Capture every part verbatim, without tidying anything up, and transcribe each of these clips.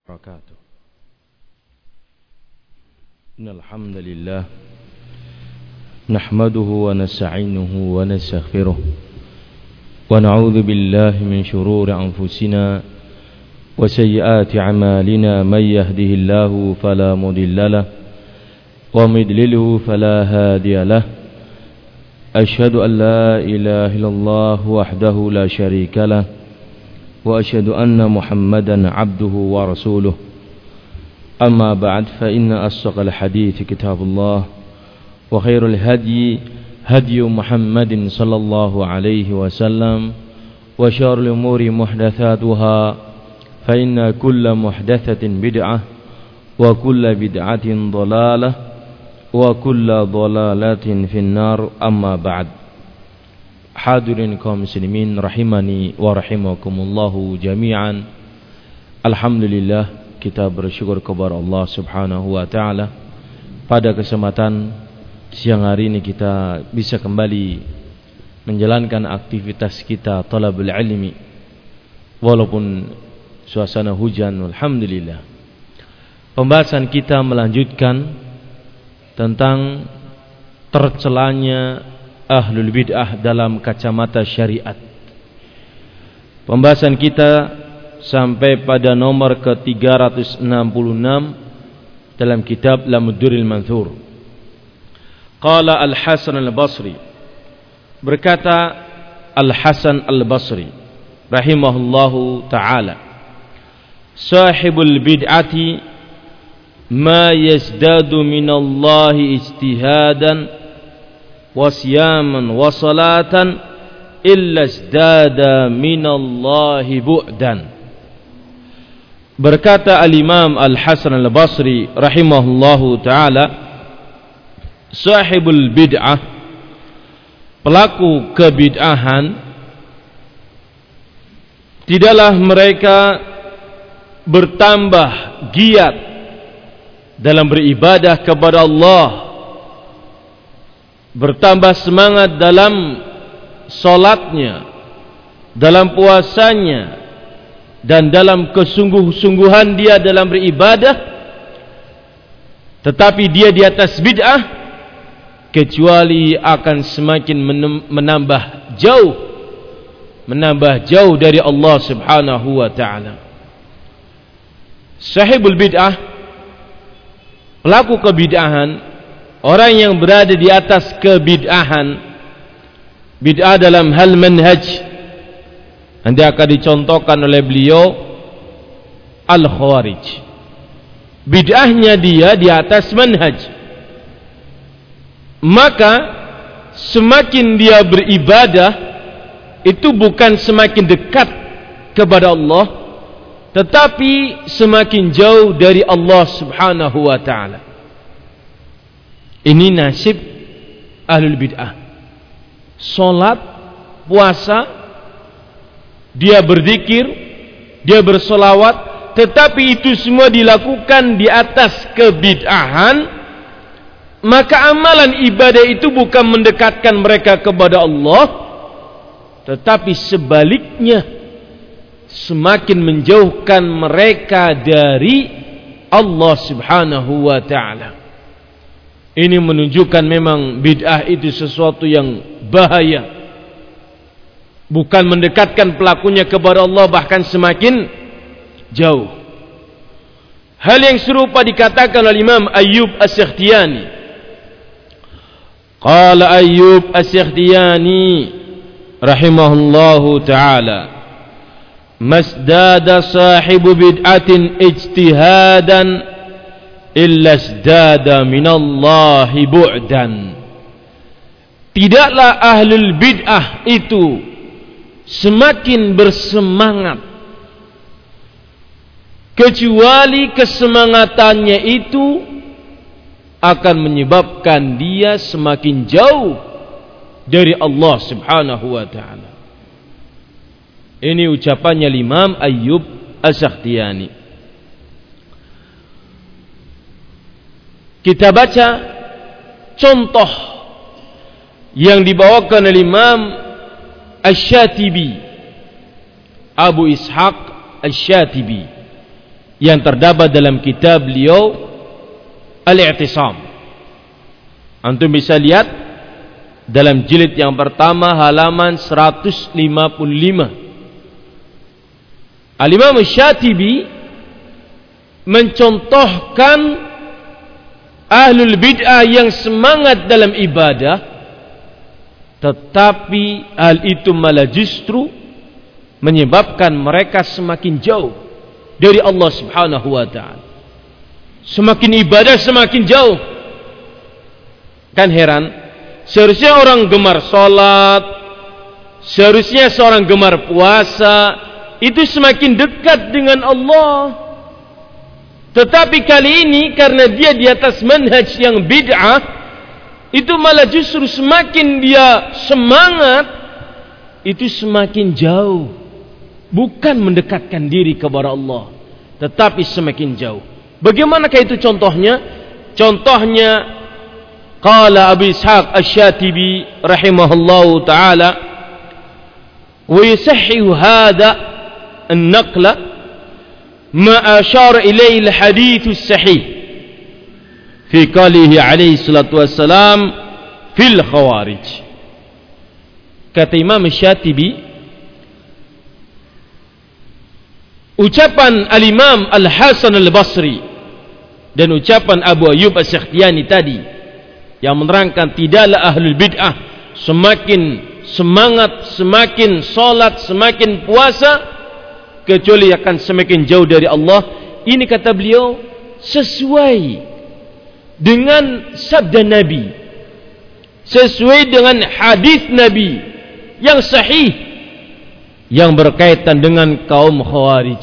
وبركاته. إن الحمد لله نحمده ونستعينه ونستغفره ونعوذ بالله من شرور أنفسنا وسيئات أعمالنا. من يهده الله فلا مضل له ومن يضلله فلا هادي له. أشهد أن لا إله إلا الله وحده لا شريك له وأشهد أن محمدا عبده ورسوله. أما بعد فإن أصدق الحديث كتاب الله وخير الهدي هدي محمد صلى الله عليه وسلم وشر الأمور محدثاتها فإن كل محدثة بدعة وكل بدعة ضلالة وكل ضلالة في النار. أما بعد. Hadirin kaum muslimin rahimani wa rahimakumullahu jami'an. Alhamdulillah, kita bersyukur kepada Allah Subhanahu wa taala pada kesempatan siang hari ini kita bisa kembali menjalankan aktivitas kita talabul ilmi walaupun suasana hujan. Alhamdulillah. Pembahasan kita melanjutkan tentang tercelanya ahlul bid'ah dalam kacamata syariat. Pembahasan kita sampai pada nomor ke tiga ratus enam puluh enam dalam kitab Lamudduril Manthur. Qala Al-Hasan Al-Basri, berkata Al-Hasan Al-Basri rahimahullahu ta'ala, sahibul bid'ati ma yazdadu minallahi ijtihadan wasyaman wasalatan illa izdada minallahi bu'dan. Berkata Al-Imam Al-Hasan Al-Basri rahimahullahu ta'ala, sahibul bid'ah, pelaku kebid'ahan, tidaklah mereka bertambah giat dalam beribadah kepada Allah, bertambah semangat dalam solatnya, dalam puasanya, dan dalam kesungguh-sungguhan dia dalam beribadah, tetapi dia di atas bid'ah, kecuali akan semakin menambah jauh menambah jauh dari Allah Subhanahu wa ta'ala. Sahibul bid'ah, pelaku kebid'ahan, orang yang berada di atas kebid'ahan, bid'ah dalam hal manhaj, nanti akan dicontohkan oleh beliau al-khawarij. Bid'ahnya dia di atas manhaj, maka semakin dia beribadah itu bukan semakin dekat kepada Allah, tetapi semakin jauh dari Allah Subhanahu wa ta'ala. Ini nasib ahlul bid'ah. Solat, puasa, dia berzikir, dia bersolawat, tetapi itu semua dilakukan di atas kebid'ahan, maka amalan ibadah itu bukan mendekatkan mereka kepada Allah, tetapi sebaliknya semakin menjauhkan mereka dari Allah Subhanahu wa ta'ala. Ini menunjukkan memang bid'ah itu sesuatu yang bahaya, bukan mendekatkan pelakunya kepada Allah, bahkan semakin jauh. Hal yang serupa dikatakan oleh Imam Ayyub As-Sikhtiyani. Qala Ayyub As-Sikhtiyani rahimahullahu ta'ala, masdada sahibu bid'atin ijtihadan illa izdada minallahi bu'dan. Tidaklah ahlul bid'ah itu semakin bersemangat, kecuali kesemangatannya itu akan menyebabkan dia semakin jauh dari Allah Subhanahu wa ta'ala. Ini ucapannya Imam Ayyub As-Sikhtiyani. Kita baca contoh yang dibawakan oleh Imam Asy-Syatibi, Abu Ishaq Asy-Syatibi yang terdapat dalam kitab beliau Al-I'tisam. Antum bisa lihat dalam jilid yang pertama halaman seratus lima puluh lima. Al-Imam Syatibi mencontohkan ahlul bid'ah yang semangat dalam ibadah, tetapi hal itu malah justru menyebabkan mereka semakin jauh dari Allah Subhanahu wa ta'ala. Semakin ibadah semakin jauh. Kan heran, seharusnya orang gemar salat, seharusnya seorang gemar puasa itu semakin dekat dengan Allah. Tetapi kali ini karena dia di atas manhaj yang bid'ah, itu malah justru semakin dia semangat, itu semakin jauh. Bukan mendekatkan diri kepada Allah, tetapi semakin jauh. Bagaimanakah itu contohnya? Contohnya qala Abu Ishaq Asy-Syatibi rahimahullahu taala, wa yusahhihu hadha an-naqla ma ashara ilayhi al-hadits as-sahih fi qalihi alaihi salatu wassalam fil khawarij. Kata Imam Syatibi, ucapan Al-Imam Al-Hasan Al-Basri dan ucapan Abu Ayyub As-Sakhtiyani tadi yang menerangkan tidaklah ahlul bid'ah semakin semangat, semakin salat, semakin puasa, kecuali akan semakin jauh dari Allah. Ini kata beliau sesuai dengan sabda Nabi, sesuai dengan hadis Nabi yang sahih yang berkaitan dengan kaum Khawarij.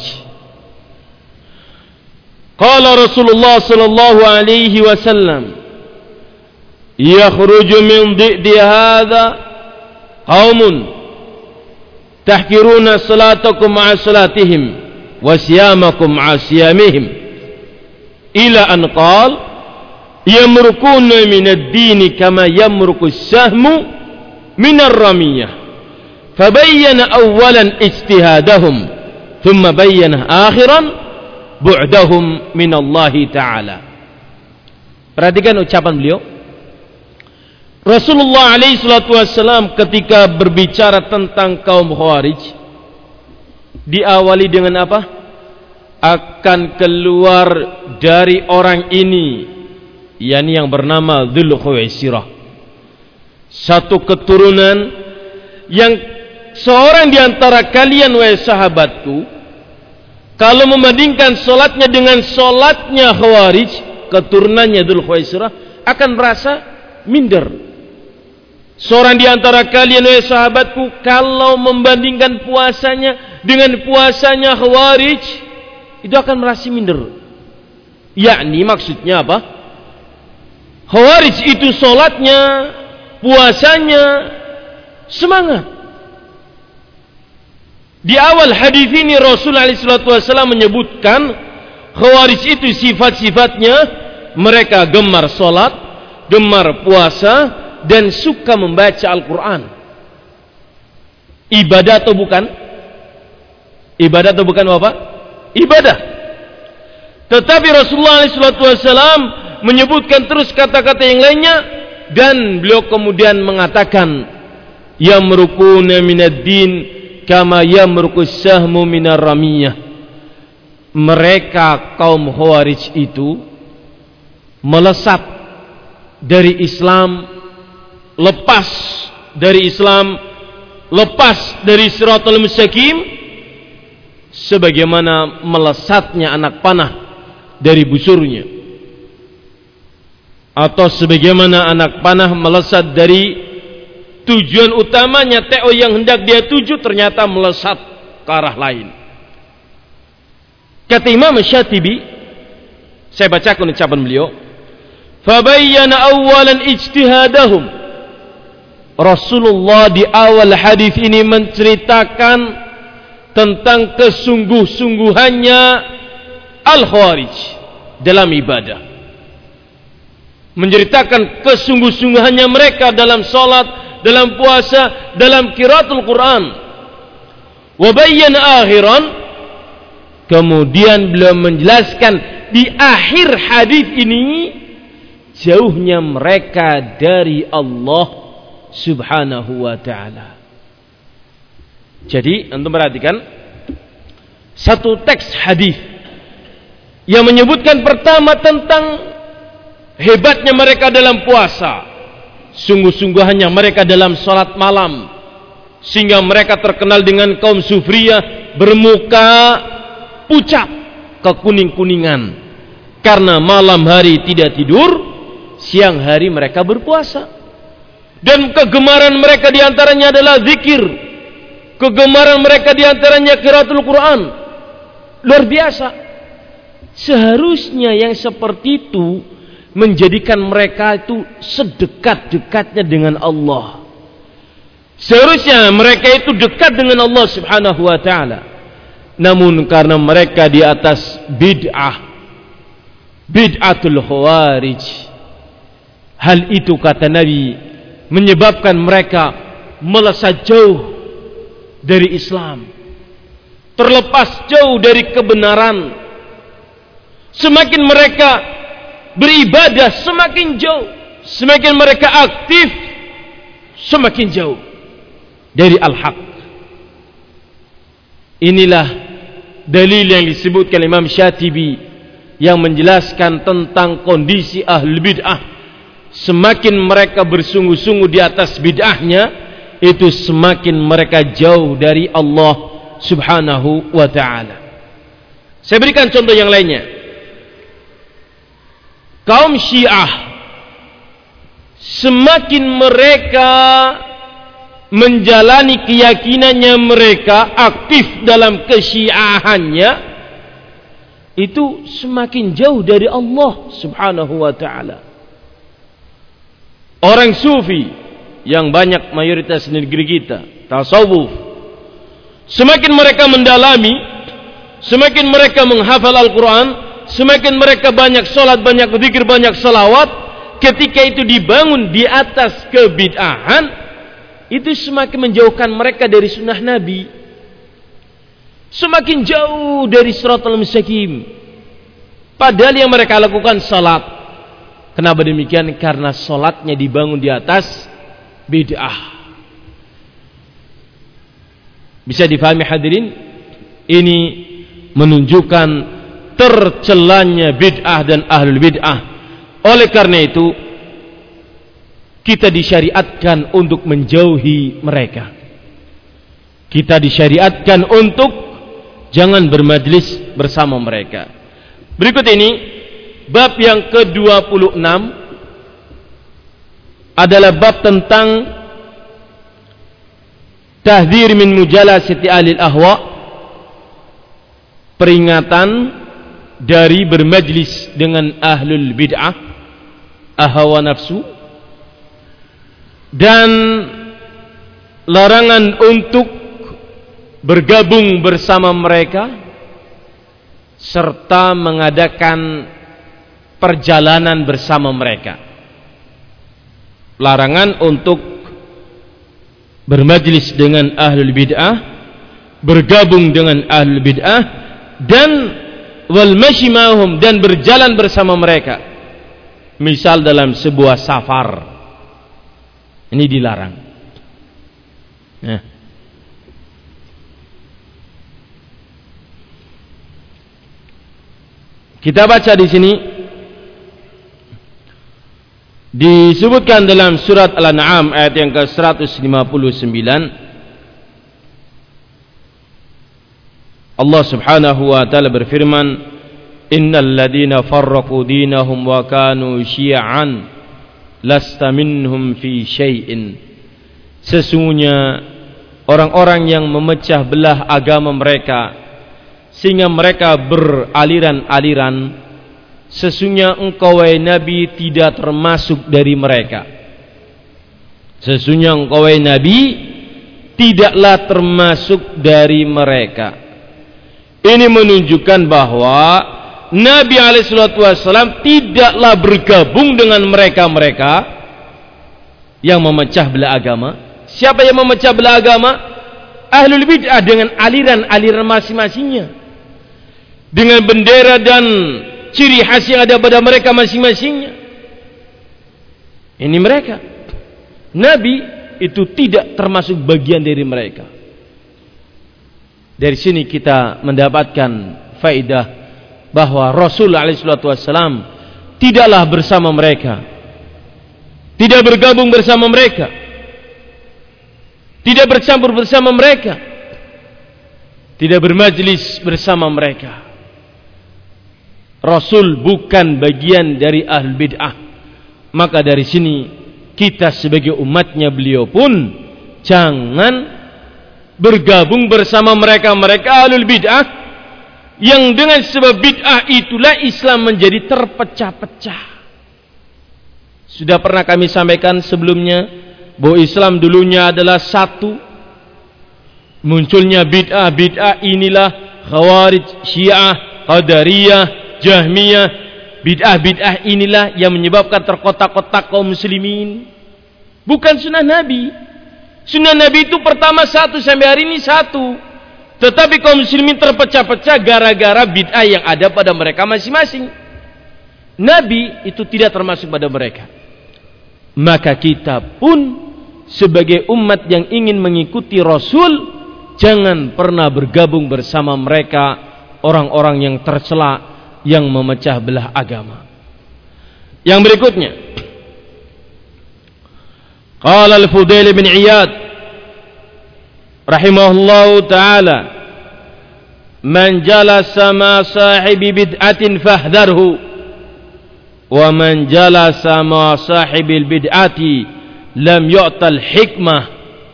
Qala Rasulullah sallallahu alaihi wasallam, yakhruju min dhi'di hadha qaumun tahkiruna salatakum ma'a salatihim wa siyamakum ma'a siyamihim, ila an qala yamrukuna min ad-din kama yamruku as-sahmu min ar-ramiyah. Fabayyana awalan ijtihadahum thumma bayyana akhiran bu'dahum minallahi ta'ala. Perhatikan ucapan beliau. Rasulullah alaihi salatu wassalam ketika berbicara tentang kaum Khawarij diawali dengan apa? Akan keluar dari orang ini, yakni yang bernama Dzul Khuwaisirah, satu keturunan yang seorang di antara kalian, wahai sahabatku, kalau membandingkan solatnya dengan solatnya Khawarij, keturunannya Dzul Khuwaisirah, akan merasa minder. Seorang di antara kalian, wahai sahabatku, kalau membandingkan puasanya dengan puasanya Khawarij, itu akan merasa minder. Yakni maksudnya apa? Khawarij itu solatnya, puasanya semangat. Di awal hadis ini Rasulullah shallallahu alaihi wasallam menyebutkan Khawarij itu sifat-sifatnya mereka gemar solat, gemar puasa, dan suka membaca Al-Quran. Ibadah atau bukan? Ibadah atau bukan Bapak? Ibadah. Tetapi Rasulullah shallallahu alaihi wasallam menyebutkan terus kata-kata yang lainnya, dan beliau kemudian mengatakan yamrukuna minad-din kama yamrukus sahmu minar ramiyah. Mereka kaum Khawarij itu melesat dari Islam, lepas dari Islam, lepas dari Shiratal Mustaqim, sebagaimana melesatnya anak panah dari busurnya, atau sebagaimana anak panah melesat dari tujuan utamanya, T O yang hendak dia tuju ternyata melesat ke arah lain. Kata Imam Syatibi, saya bacakan ucapan beliau, fabayyana awalan ijtihadahum. Rasulullah di awal hadis ini menceritakan tentang kesungguh-sungguhannya Al-Khawarij dalam ibadah, menceritakan kesungguh-sungguhannya mereka dalam salat, dalam puasa, dalam qiraatul Quran. Wa bayyana akhiran, Kemudian beliau menjelaskan di akhir hadis ini, jauhnya mereka dari Allah Subhanahu wa ta'ala. Jadi antum perhatikan satu teks hadis yang menyebutkan pertama tentang hebatnya mereka dalam puasa, sungguh-sungguhannya mereka dalam salat malam, sehingga mereka terkenal dengan kaum sufriyah, bermuka pucat, kekuning-kuningan, karena malam hari tidak tidur, siang hari mereka berpuasa. Dan kegemaran mereka diantaranya adalah zikir, kegemaran mereka diantaranya qiraatul Quran. Luar biasa. Seharusnya yang seperti itu menjadikan mereka itu sedekat-dekatnya dengan Allah. Seharusnya mereka itu dekat dengan Allah Subhanahu wa ta'ala. Namun karena mereka di atas bid'ah, bid'atul khawarij, hal itu kata Nabi menyebabkan mereka melesat jauh dari Islam, terlepas jauh dari kebenaran. Semakin mereka beribadah semakin jauh, semakin mereka aktif semakin jauh dari al-haq. Inilah dalil yang disebutkan Imam Syatibi yang menjelaskan tentang kondisi ahlul bid'ah. Semakin mereka bersungguh-sungguh di atas bid'ahnya, itu semakin mereka jauh dari Allah Subhanahu wa ta'ala. Saya berikan contoh yang lainnya. Kaum Syiah, semakin mereka menjalani keyakinannya mereka, aktif dalam kesyiahannya, itu semakin jauh dari Allah Subhanahu wa ta'ala. Orang sufi yang banyak mayoritas di negeri kita, tasawuf, semakin mereka mendalami, semakin mereka menghafal Al-Quran, semakin mereka banyak sholat, banyak zikir, banyak salawat, ketika itu dibangun di atas kebid'ahan, itu semakin menjauhkan mereka dari sunnah Nabi, semakin jauh dari siratal mustaqim. Padahal yang mereka lakukan salat. Kenapa demikian? Karena salatnya dibangun di atas bid'ah. Bisa difahami hadirin? Ini menunjukkan tercelanya bid'ah dan ahlul bid'ah. Oleh karena itu, kita disyariatkan untuk menjauhi mereka. Kita disyariatkan untuk jangan bermajlis bersama mereka. Berikut ini bab yang ke dua puluh enam adalah bab tentang tahdzir min mujalasati ahli al-ahwa, peringatan dari bermajlis dengan ahlul bid'ah, ahwa nafsu, dan larangan untuk bergabung bersama mereka serta mengadakan perjalanan bersama mereka. Larangan untuk bermajlis dengan ahlul bid'ah, bergabung dengan ahlul bid'ah, dan wal masyi ma'hum, dan berjalan bersama mereka. Misal dalam sebuah safar, ini dilarang. Nah, kita baca di sini disebutkan dalam surat Al-An'am ayat yang ke seratus lima puluh sembilan, Allah Subhanahu wa taala berfirman, innal ladzina farraqu dinahum wa kanu syi'an lasta minhum fi syai'in. Sesungguhnya orang-orang yang memecah belah agama mereka sehingga mereka beraliran-aliran, sesungguhnya engkau wahai Nabi tidak termasuk dari mereka. Sesungguhnya engkau wahai Nabi tidaklah termasuk dari mereka. Ini menunjukkan bahwa Nabi alaihi salatu wasallam tidaklah bergabung dengan mereka-mereka yang memecah belah agama. Siapa yang memecah belah agama? Ahlul bid'ah dengan aliran-aliran masing-masingnya. dengan bendera dan ciri khas yang ada pada mereka masing-masingnya. Ini mereka. Nabi itu tidak termasuk bagian dari mereka. Dari sini kita mendapatkan faedah bahwa Rasul alaihi salatu wassalam tidaklah bersama mereka, tidak bergabung bersama mereka, tidak bercampur bersama mereka, tidak bermajlis bersama mereka. Rasul bukan bagian dari ahlul bid'ah. Maka dari sini kita sebagai umatnya beliau pun jangan bergabung bersama mereka-mereka ahlul bid'ah yang dengan sebab bid'ah itulah Islam menjadi terpecah-pecah. Sudah pernah kami sampaikan sebelumnya bahwa Islam dulunya adalah satu. Munculnya bid'ah, bid'ah inilah Khawarij, Syiah, Qadariyah, Jahmiyah. Bid'ah-bid'ah inilah yang menyebabkan terkotak-kotak kaum muslimin. Bukan sunnah Nabi. Sunnah Nabi itu pertama satu, sampai hari ini satu. Tetapi kaum muslimin terpecah-pecah gara-gara bid'ah yang ada pada mereka masing-masing. Nabi itu tidak termasuk pada mereka. Maka kita pun sebagai umat yang ingin mengikuti Rasul, jangan pernah bergabung bersama mereka orang-orang yang tercela, yang memecah belah agama. Yang berikutnya, qala al-Fudail bin Iyad rahimahullahu ta'ala, man jalasa ma sahibi bid'atin fahdharhu, wa man jalasa ma sahibil bid'ati lam yu'tal hikmah.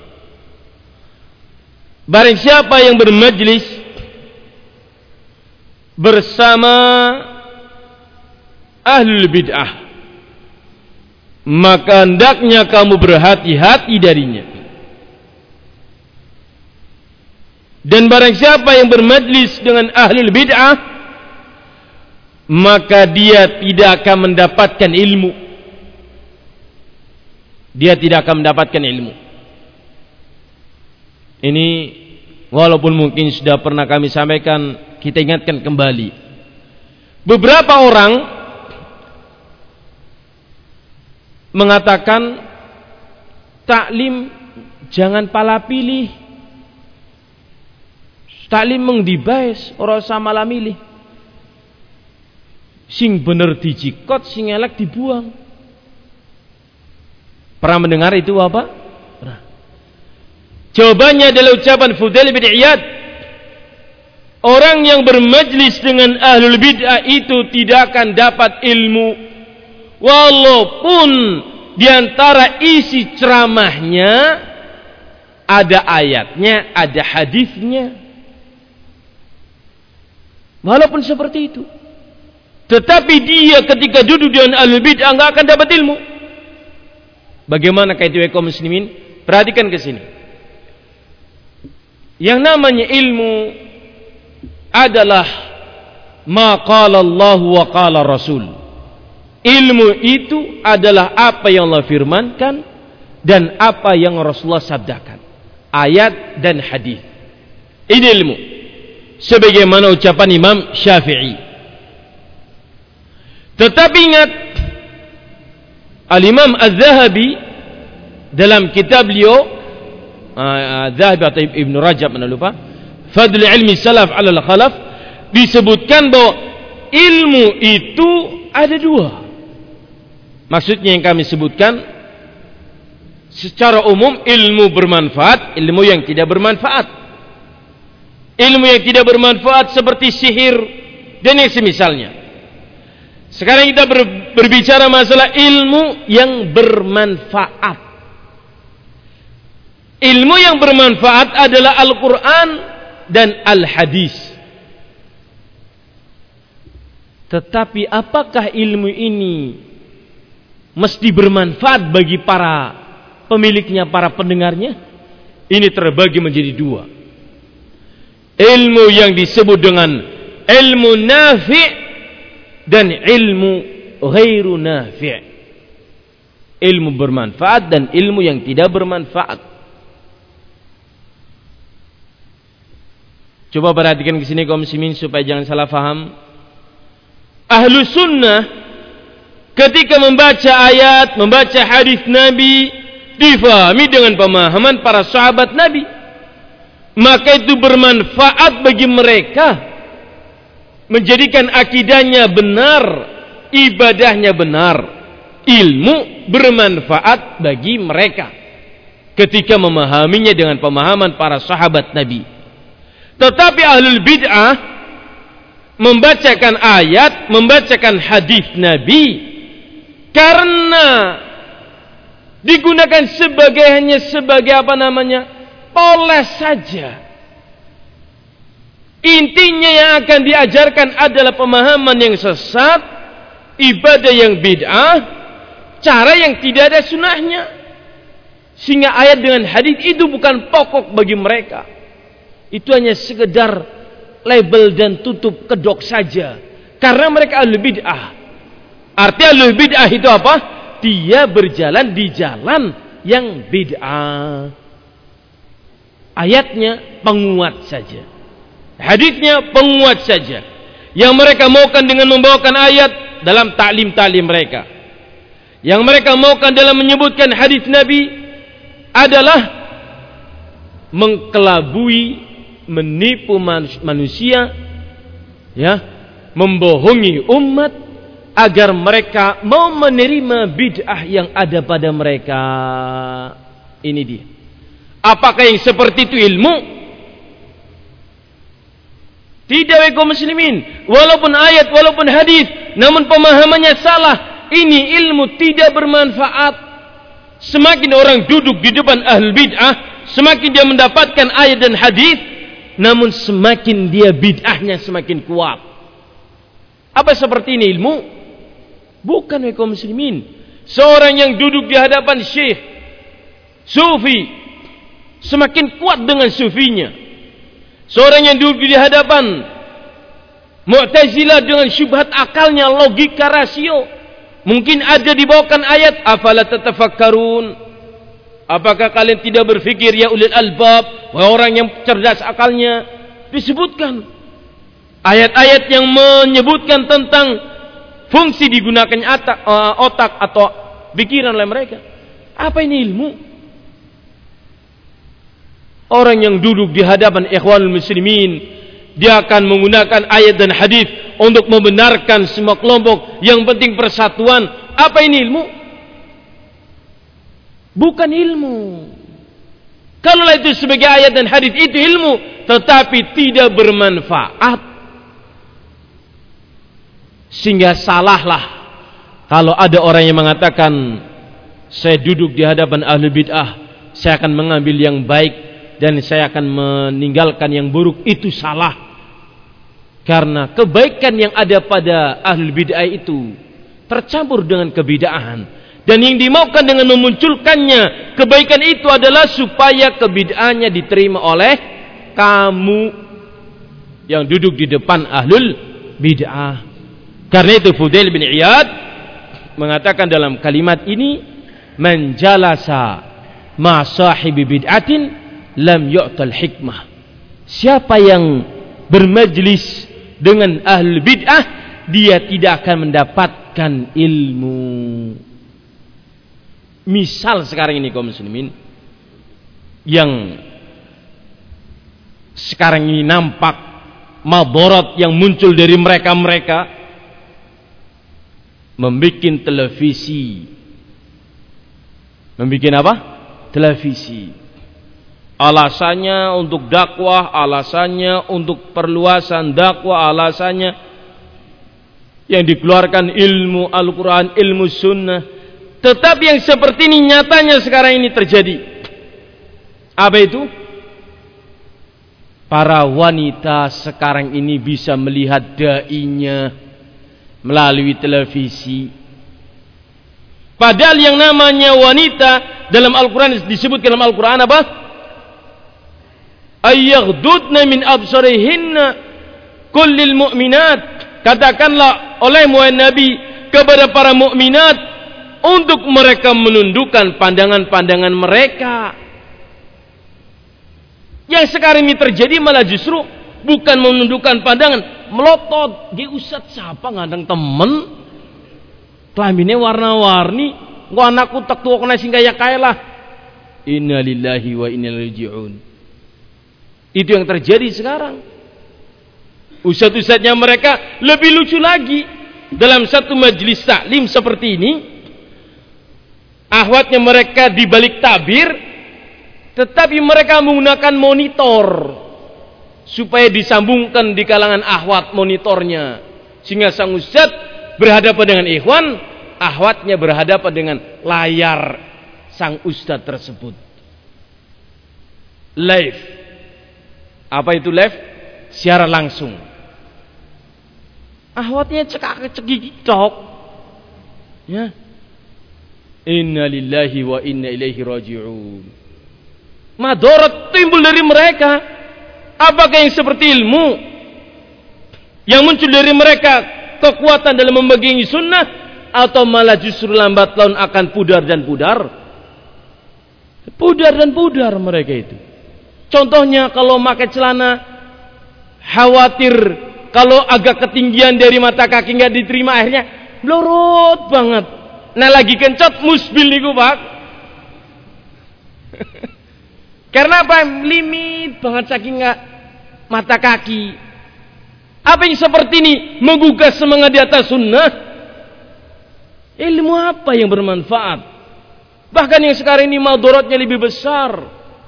Barang siapa yang bermajlis bersama ahlul bid'ah, maka hendaknya kamu berhati-hati darinya. Dan barang siapa yang bermajlis dengan ahlul bid'ah, maka dia tidak akan mendapatkan ilmu. Dia tidak akan mendapatkan ilmu. Ini walaupun mungkin sudah pernah kami sampaikan, kita ingatkan kembali. Beberapa orang mengatakan taklim jangan pala pilih, taklim mengdibais orang sama malah milih. Sing bener dijikot, sing elek dibuang. Pernah mendengar itu apa? Pernah. Jawabannya adalah ucapan Fudail bin Iyad. Orang yang bermajlis dengan ahlul bid'ah itu tidak akan dapat ilmu, walaupun diantara isi ceramahnya ada ayatnya, ada hadisnya. Walaupun seperti itu, tetapi dia ketika duduk dengan ahlul bid'ah enggak akan dapat ilmu. Bagaimana kaitu kaum muslimin? Perhatikan ke sini. Yang namanya ilmu adalah ma qala Allah wa qala Rasul. Ilmu itu adalah apa yang Allah firmankan dan apa yang Rasulullah sabdakan, ayat dan hadis. Ini ilmu. Sebagaimana ucapan Imam Syafi'i. Tetapi ingat, Al-Imam Az-Zahabi dalam kitab beliau, Az-Zahabi atau Ibn Rajab, mana lupa, Fadl ilmi salaf ala al-khalaf, disebutkan bahwa ilmu itu ada dua. Maksudnya yang kami sebutkan secara umum, ilmu bermanfaat, ilmu yang tidak bermanfaat. Ilmu yang tidak bermanfaat seperti sihir dan yang semisalnya. Sekarang kita ber, berbicara masalah ilmu yang bermanfaat. Ilmu yang bermanfaat adalah Al-Quran dan Al-Hadis. Tetapi apakah ilmu ini mesti bermanfaat bagi para pemiliknya, para pendengarnya? Ini terbagi menjadi dua. Ilmu yang disebut dengan ilmu nafi' dan ilmu ghairu nafi'. Ilmu bermanfaat dan ilmu yang tidak bermanfaat. Coba perhatikan ke sini kaum muslimin supaya jangan salah faham. Ahlu sunnah ketika membaca ayat, membaca hadis Nabi, difahami dengan pemahaman para sahabat Nabi, maka itu bermanfaat bagi mereka, menjadikan akidahnya benar, ibadahnya benar, ilmu bermanfaat bagi mereka ketika memahaminya dengan pemahaman para sahabat Nabi. Tetapi ahlul bid'ah membacakan ayat, membacakan hadis Nabi karena digunakan sebagai hanya sebagai apa namanya, poles saja. Intinya yang akan diajarkan adalah pemahaman yang sesat, ibadah yang bid'ah, cara yang tidak ada sunnahnya, sehingga ayat dengan hadis itu bukan pokok bagi mereka. Itu hanya sekedar label dan tutup kedok saja, karena mereka ahli bid'ah. Arti ahli bid'ah itu apa? Dia berjalan di jalan yang bid'ah. Ayatnya penguat saja, hadisnya penguat saja. Yang mereka maukan dengan membawakan ayat dalam taklim-taklim mereka, yang mereka maukan dalam menyebutkan hadis Nabi adalah mengkelabui, menipu manusia, ya, membohongi umat agar mereka mau menerima bid'ah yang ada pada mereka. Ini dia. Apakah yang seperti itu ilmu? Tidak, kaum muslimin. Walaupun ayat, walaupun hadis, namun pemahamannya salah, ini ilmu tidak bermanfaat. Semakin orang duduk di depan ahlul bid'ah, semakin dia mendapatkan ayat dan hadis, namun semakin dia bid'ahnya semakin kuat. Apa seperti ini ilmu? Bukan, kaum muslimin. Seorang yang duduk di hadapan syekh sufi semakin kuat dengan sufinya. Seorang yang duduk di hadapan Mu'tazilah dengan syubhat akalnya, logika, rasio, mungkin ada dibawakan ayat, afala tatafakkarun, apakah kalian tidak berfikir ya ulil albab, orang yang cerdas akalnya. Disebutkan ayat-ayat yang menyebutkan tentang fungsi digunakannya otak, otak atau pikiran oleh mereka. Apa ini ilmu? Orang yang duduk di hadapan ikhwanul muslimin, dia akan menggunakan ayat dan hadis untuk membenarkan semua kelompok. Yang penting persatuan. Apa ini ilmu? Bukan ilmu. Kalau itu sebagai ayat dan hadis itu ilmu, tetapi tidak bermanfaat. Sehingga salahlah kalau ada orang yang mengatakan, saya duduk di hadapan ahli bid'ah, saya akan mengambil yang baik dan saya akan meninggalkan yang buruk. Itu salah. Karena kebaikan yang ada pada ahli bid'ah itu tercampur dengan kebid'ahan. Dan yang dimaukan dengan memunculkannya kebaikan itu adalah supaya kebid'ahnya diterima oleh kamu yang duduk di depan ahlul bid'ah. Karena itu Fudail bin Iyad mengatakan dalam kalimat ini, man jalasa ma sahibi bid'atin lam yu'tal hikmah. Siapa yang bermajlis dengan ahlul bid'ah, dia tidak akan mendapatkan ilmu. Misal sekarang ini kaum muslimin, yang sekarang ini nampak madarat yang muncul dari mereka-mereka membikin televisi. Membikin apa? Televisi. Alasannya untuk dakwah, alasannya untuk perluasan dakwah, alasannya yang dikeluarkan ilmu Al-Quran, ilmu sunnah. Tetapi yang seperti ini nyatanya sekarang ini terjadi. Apa itu? Para wanita sekarang ini bisa melihat dai-nya melalui televisi. Padahal yang namanya wanita dalam Al-Quran disebut dalam Al-Quran apa? Ayyaghdudna min absarihinna kullil mu'minat. Katakanlah oleh Muhammad Nabi kepada para mukminat untuk mereka menundukkan pandangan-pandangan mereka. Yang sekarang ini terjadi malah justru bukan menundukkan pandangan, melotot. Ge Ustaz siapa ngandang temen? Kelaminnya warna-warni, gua anakku tak tua kena sing kaya kaya lah. Innalillahi wa inna ilaihi raji'un. Itu yang terjadi sekarang. Ustaz-ustaznya mereka lebih lucu lagi. Dalam satu majelis taklim seperti ini, ahwatnya mereka di balik tabir, tetapi mereka menggunakan monitor supaya disambungkan di kalangan ahwat monitornya, sehingga sang ustaz berhadapan dengan ikhwan, ahwatnya berhadapan dengan layar sang ustaz tersebut. Live. Apa itu live? Secara langsung. Ahwatnya cekak cekik tok. Ya. Inna lillahi wa inna ilaihi raji'un. Madarat timbul dari mereka. Apakah yang seperti ilmu yang muncul dari mereka kekuatan dalam membagi sunnah, atau malah justru lambat laun akan pudar dan pudar? Pudar dan pudar mereka itu. Contohnya kalau pakai celana, khawatir kalau agak ketinggian dari mata kaki nggak diterima, akhirnya blorot banget. Nah lagi kencot musbil niku Pak. Karena apa? Limit banget saking nggak mata kaki. Apa yang seperti ini menggugah semangat di atas sunnah? Ilmu apa yang bermanfaat? Bahkan yang sekarang ini madaratnya lebih besar.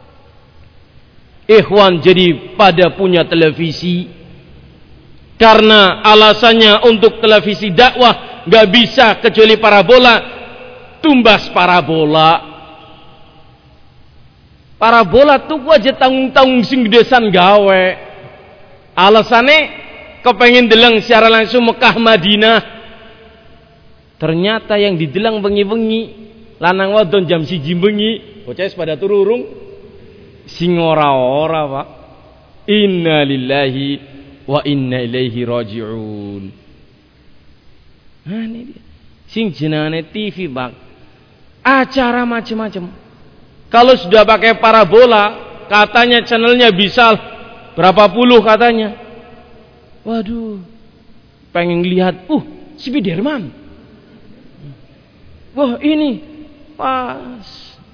Ikhwan jadi pada punya televisi. Karena alasannya untuk televisi dakwah gak bisa kecuali parabola, tumbas parabola. Parabola tuh aja tanggung-tanggung sing gedesan gawe. Alasannya kepengen deleng secara langsung Mekah Madinah. Ternyata yang didelang bengi-bengi, lanang wadon jam siji bengi, bocah pada tururung sing ora-ora Pak. Inna lillahi wa inna ilaihi raji'un. Nah ini dia. Sing jenenge T V Pak. Acara macam-macam. Kalau sudah pakai parabola, katanya channelnya bisa berapa puluh katanya. Waduh. Pengen lihat, uh, Spiderman. Wah, ini pas.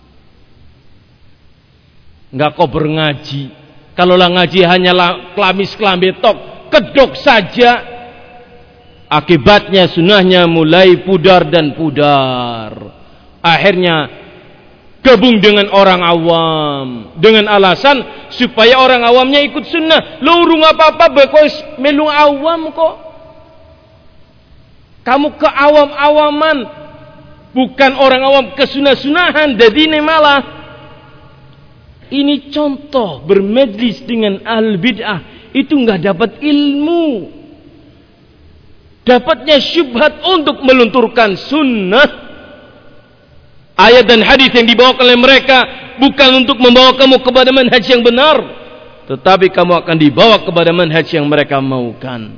Enggak kau berngaji. Kalau lah ngaji hanyalah kelamis kelambi tok, kedok saja. Akibatnya sunnahnya mulai pudar dan pudar. Akhirnya gabung dengan orang awam dengan alasan supaya orang awamnya ikut sunnah. Lu urung apa-apa bekos melu awam kok. Kamu ke awam-awaman, bukan orang awam ke sunnah-sunahan. Dadine malah ini contoh bermajlis dengan ahlul bid'ah itu enggak dapat ilmu. Dapatnya syubhat untuk melunturkan sunnah. Ayat dan hadis yang dibawakan oleh mereka bukan untuk membawa kamu kepada manhaj yang benar, tetapi kamu akan dibawa kepada manhaj yang mereka maukan.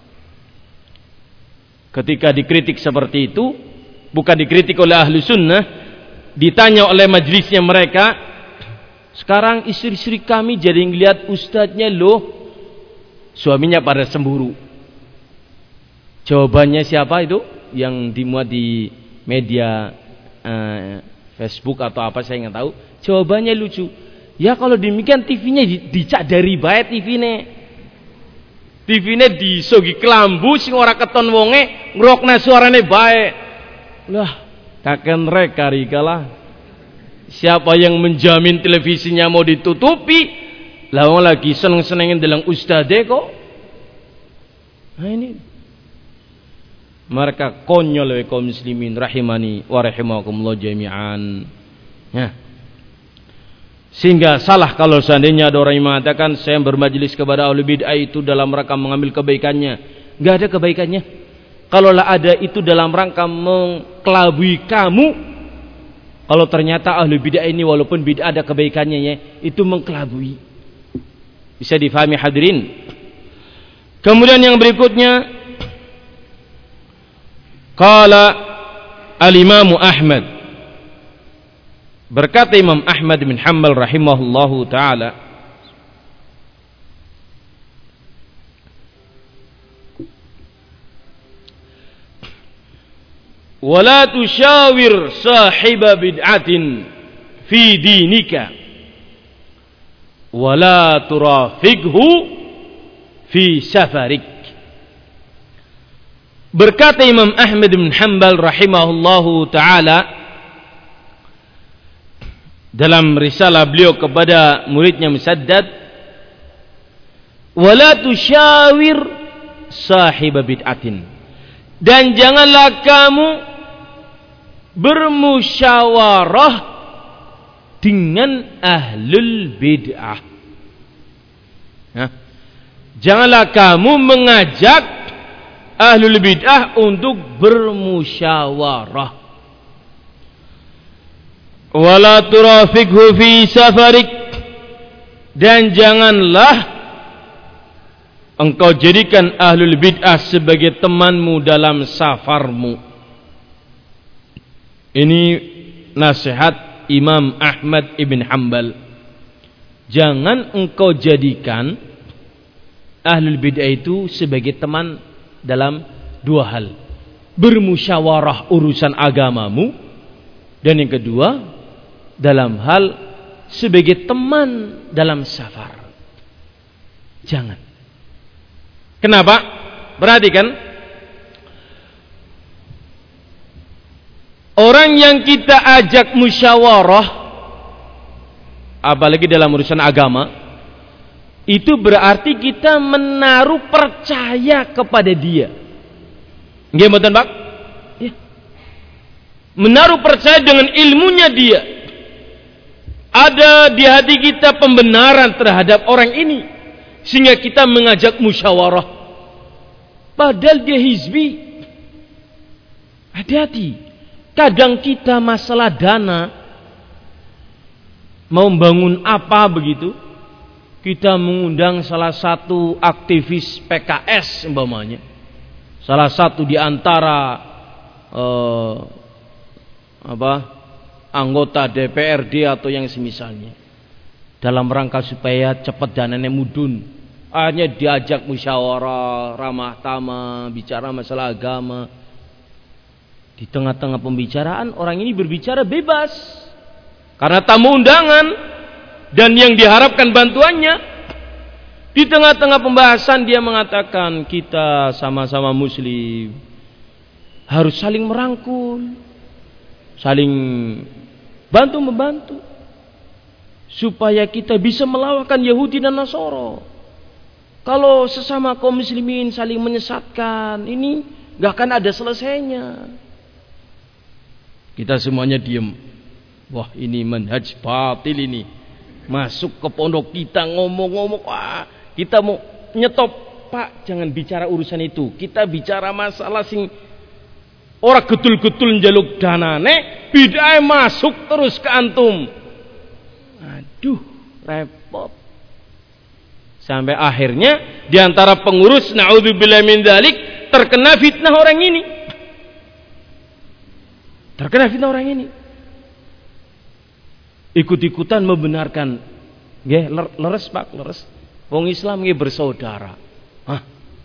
Ketika dikritik seperti itu, bukan dikritik oleh ahlu sunnah, ditanya oleh majlisnya mereka, sekarang istri-istri kami jadi ngeliat ustadznya loh, suaminya pada cemburu. Jawabannya siapa itu? Yang dimuat di media uh, Facebook atau apa saya nggak tahu. Jawabannya lucu. Ya kalau demikian T V-nya dicak dari bae T V-nya. T V-nya disogi kelambu sing ora keton wonge, ngrokna suarane bae. Lah, kaken reka rikalah. Siapa yang menjamin televisinya mau ditutupi? Lawan lagi seneng-senengin dalam ustadz kok. Nah ini mereka konyol wa kaum muslimin rahimani wa rahimakumullah jami'an. Ya. Sehingga salah kalau seandainya ada orang yang mengatakan saya bermajlis kepada ahli bid'ah itu dalam rangka mengambil kebaikannya. Enggak ada kebaikannya. Kalaulah ada itu dalam rangka mengkelabui kamu. Kalau ternyata ahli bid'ah ini walaupun bid'ah ada kebaikannya ya, itu mengkelabui. Bisa difahami hadirin. Kemudian yang berikutnya, qala al-Imam Ahmad. Berkata Imam Ahmad bin Hanbal rahimahullahu taala, wala tusyawir sahiba bid'atin fi dinika wala turafiqhu fi safarik. Berkata Imam Ahmad bin Hanbal rahimahullahu taala dalam risalah beliau kepada muridnya Musaddad, wala tusyawir sahiba bid'atin, dan janganlah kamu bermusyawarah dengan ahlul bid'ah. Nah, janganlah kamu mengajak ahlul bid'ah untuk bermusyawarah. Wala turafiqhu fi safarik, dan janganlah engkau jadikan ahlul bid'ah sebagai temanmu dalam safarmu. Ini nasihat Imam Ahmad ibn Hanbal. Jangan engkau jadikan ahlul bid'ah itu sebagai teman dalam dua hal: bermusyawarah urusan agamamu, dan yang kedua dalam hal sebagai teman dalam safar. Jangan. Kenapa? Perhatikan, orang yang kita ajak musyawarah, apalagi dalam urusan agama, itu berarti kita menaruh percaya kepada dia. Nggih mboten, Pak? Ya. Menaruh percaya dengan ilmunya dia. Ada di hati kita pembenaran terhadap orang ini, sehingga kita mengajak musyawarah. Padahal dia hizbi. Hati-hati. Kadang kita masalah dana, mau bangun apa begitu, kita mengundang salah satu aktivis P K S umpamanya, salah satu di antara eh, apa anggota D P R D atau yang semisalnya, dalam rangka supaya cepat dananya mudun. Hanya diajak musyawarah, ramah tamah, bicara masalah agama. Di tengah-tengah pembicaraan orang ini berbicara bebas karena tamu undangan dan yang diharapkan bantuannya. Di tengah-tengah pembahasan dia mengatakan, kita sama-sama muslim, harus saling merangkul, saling bantu-membantu, supaya kita bisa melawan Yahudi dan Nasara. Kalau sesama kaum muslimin saling menyesatkan, ini gak akan ada selesainya. Kita semuanya diem. Wah, ini manhaj batil ini. Masuk ke pondok kita ngomong-ngomong, wah, kita mau nyetop. Pak, jangan bicara urusan itu. Kita bicara masalah sing ora getul-getul njaluk danane, bid'ah masuk terus ke antum. Aduh, repot. Sampai akhirnya di antara pengurus, naudzubillah min dzalik, terkena fitnah orang ini. Terkena fitnah orang ini. Ikut-ikutan membenarkan. Nggih, leres Pak, leres. Wong Islam nggih bersaudara. Hah?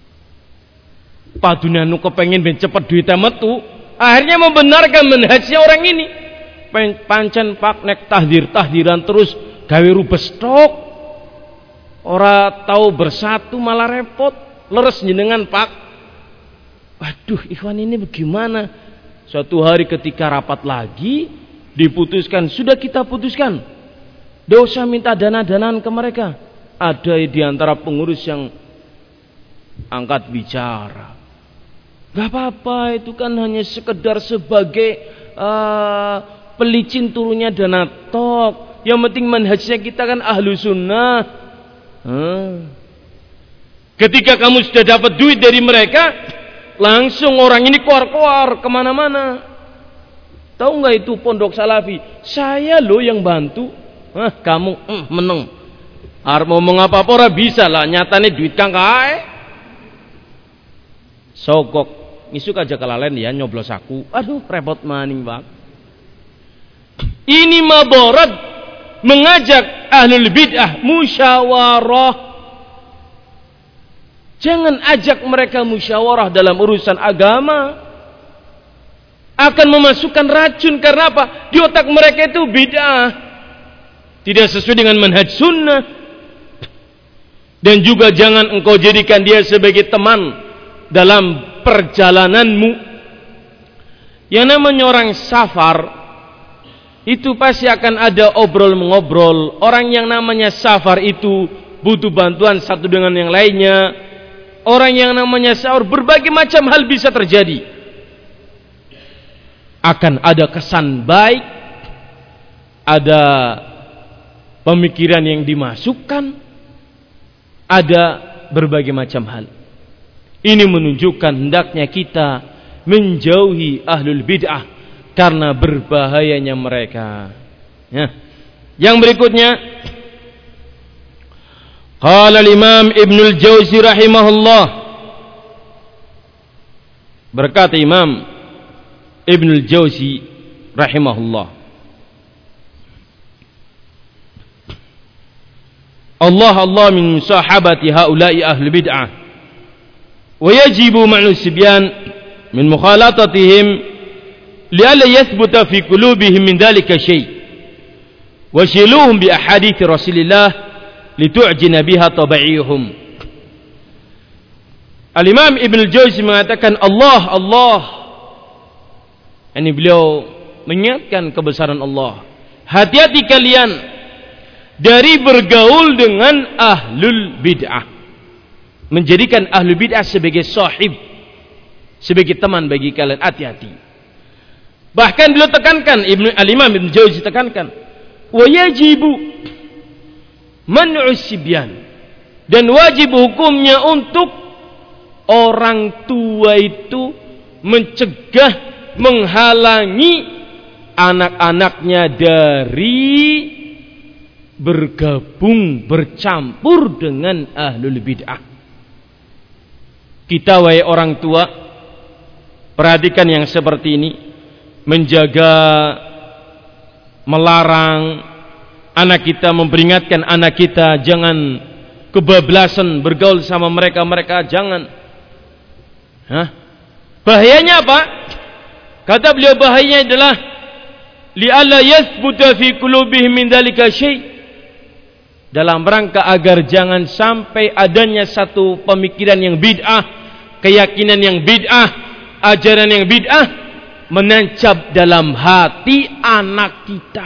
Padune anu kepengin ben cepet duite metu, akhirnya membenarkan manhajnya orang ini. Pancen Pak nek tahdir-tahdiran terus gawe rubes tok. Ora tahu bersatu malah repot. Leres jenengan Pak. Waduh, ikhwan ini bagaimana? Suatu hari ketika rapat lagi, diputuskan, sudah kita putuskan, tidak usah minta dana-danaan ke mereka. Ada di antara pengurus yang angkat bicara. Gak apa-apa, itu kan hanya sekedar sebagai uh, pelicin turunnya dana tok. Yang penting manhajnya kita kan ahlu sunnah. Hmm. Ketika kamu sudah dapat duit dari mereka, langsung orang ini keluar-keluar kemana-mana. Tahu nggak itu pondok salafi? Saya loh yang bantu. Hah, kamu mm, meneng. Arep ngomong apa-apa ora bisa lah, nyatane duit kang kae. Sogok, isuk aja kelalen ya nyoblos aku. Aduh, repot maning, Pak. Ini mabarat mengajak ahlul bid'ah musyawarah. Jangan ajak mereka musyawarah dalam urusan agama. akan memasukkan racun. Karena apa? Di otak mereka itu bid'ah, tidak sesuai dengan manhaj sunnah. Dan juga jangan engkau jadikan dia sebagai teman dalam perjalananmu. Yang namanya orang safar itu pasti akan ada obrol-mengobrol. Orang yang namanya safar itu butuh bantuan satu dengan yang lainnya. Orang yang namanya sahur, berbagai macam hal bisa terjadi. Akan ada kesan baik, ada pemikiran yang dimasukkan, ada berbagai macam hal. Ini menunjukkan hendaknya kita menjauhi ahlul bid'ah karena berbahayanya mereka. Ya. Yang berikutnya, qala al-Imam Ibnul Jauzi rahimahullah, berkata Imam Ibnul Jauzi rahimahullah, Allah Allah min sahabati haula'i ahli bid'ah wa yajibu ma'nu sibyan min mukhalatatihim li'alla yathbuta fi qulubihim min dhalika syai' wa shiluhum bi ahadits Rasulillah litu'jina biha tabi'ihum. Al-Imam Ibnul Jauzi mengatakan Allah Allah, ini beliau mengingatkan kebesaran Allah. Hati-hati kalian dari bergaul dengan ahlul bid'ah, menjadikan ahlul bid'ah sebagai sahib, sebagai teman bagi kalian. Hati-hati. Bahkan beliau tekankan, Ibnu Al-Imam Ibnu Jauzi tekankan, wa yajibu man'us sibyan, dan wajib hukumnya untuk orang tua itu mencegah, menghalangi anak-anaknya dari bergabung, bercampur dengan ahlul bid'ah. Kita wahai orang tua, perhatikan yang seperti ini, menjaga, melarang anak kita, memperingatkan anak kita jangan kebablasan bergaul sama mereka-mereka, jangan. Hah? Bahayanya apa? Kata beliau, bahayanya adalah li'alla yathbuta fi qulubihim min dzalika syai', dalam rangka agar jangan sampai adanya satu pemikiran yang bid'ah, keyakinan yang bid'ah, ajaran yang bid'ah menancap dalam hati anak kita.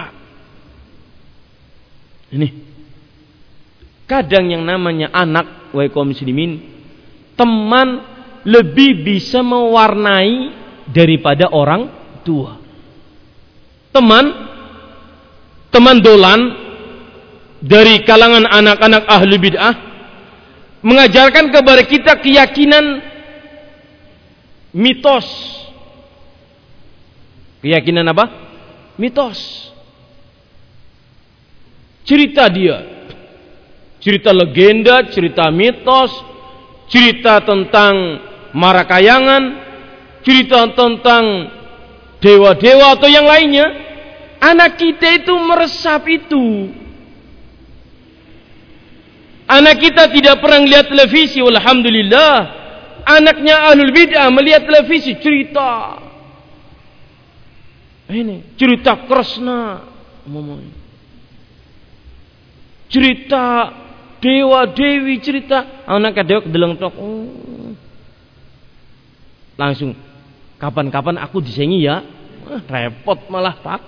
Ini kadang yang namanya anak, wahai kaum muslimin, teman lebih bisa mewarnai daripada orang tua. Teman, teman dolan dari kalangan anak-anak ahli bid'ah mengajarkan kepada kita keyakinan mitos. Keyakinan apa? Mitos. Cerita dia, cerita legenda, cerita mitos, cerita tentang marakayangan, cerita tentang dewa-dewa atau yang lainnya. Anak kita itu meresap itu. Anak kita tidak pernah melihat televisi, alhamdulillah. Anaknya ahlul bid'ah melihat televisi, cerita ini, cerita Kresna, cerita dewa-dewi, cerita anak dewa kedeleng tok. Oh. Langsung, kapan-kapan aku disengi ya. Ah, repot malah Pak.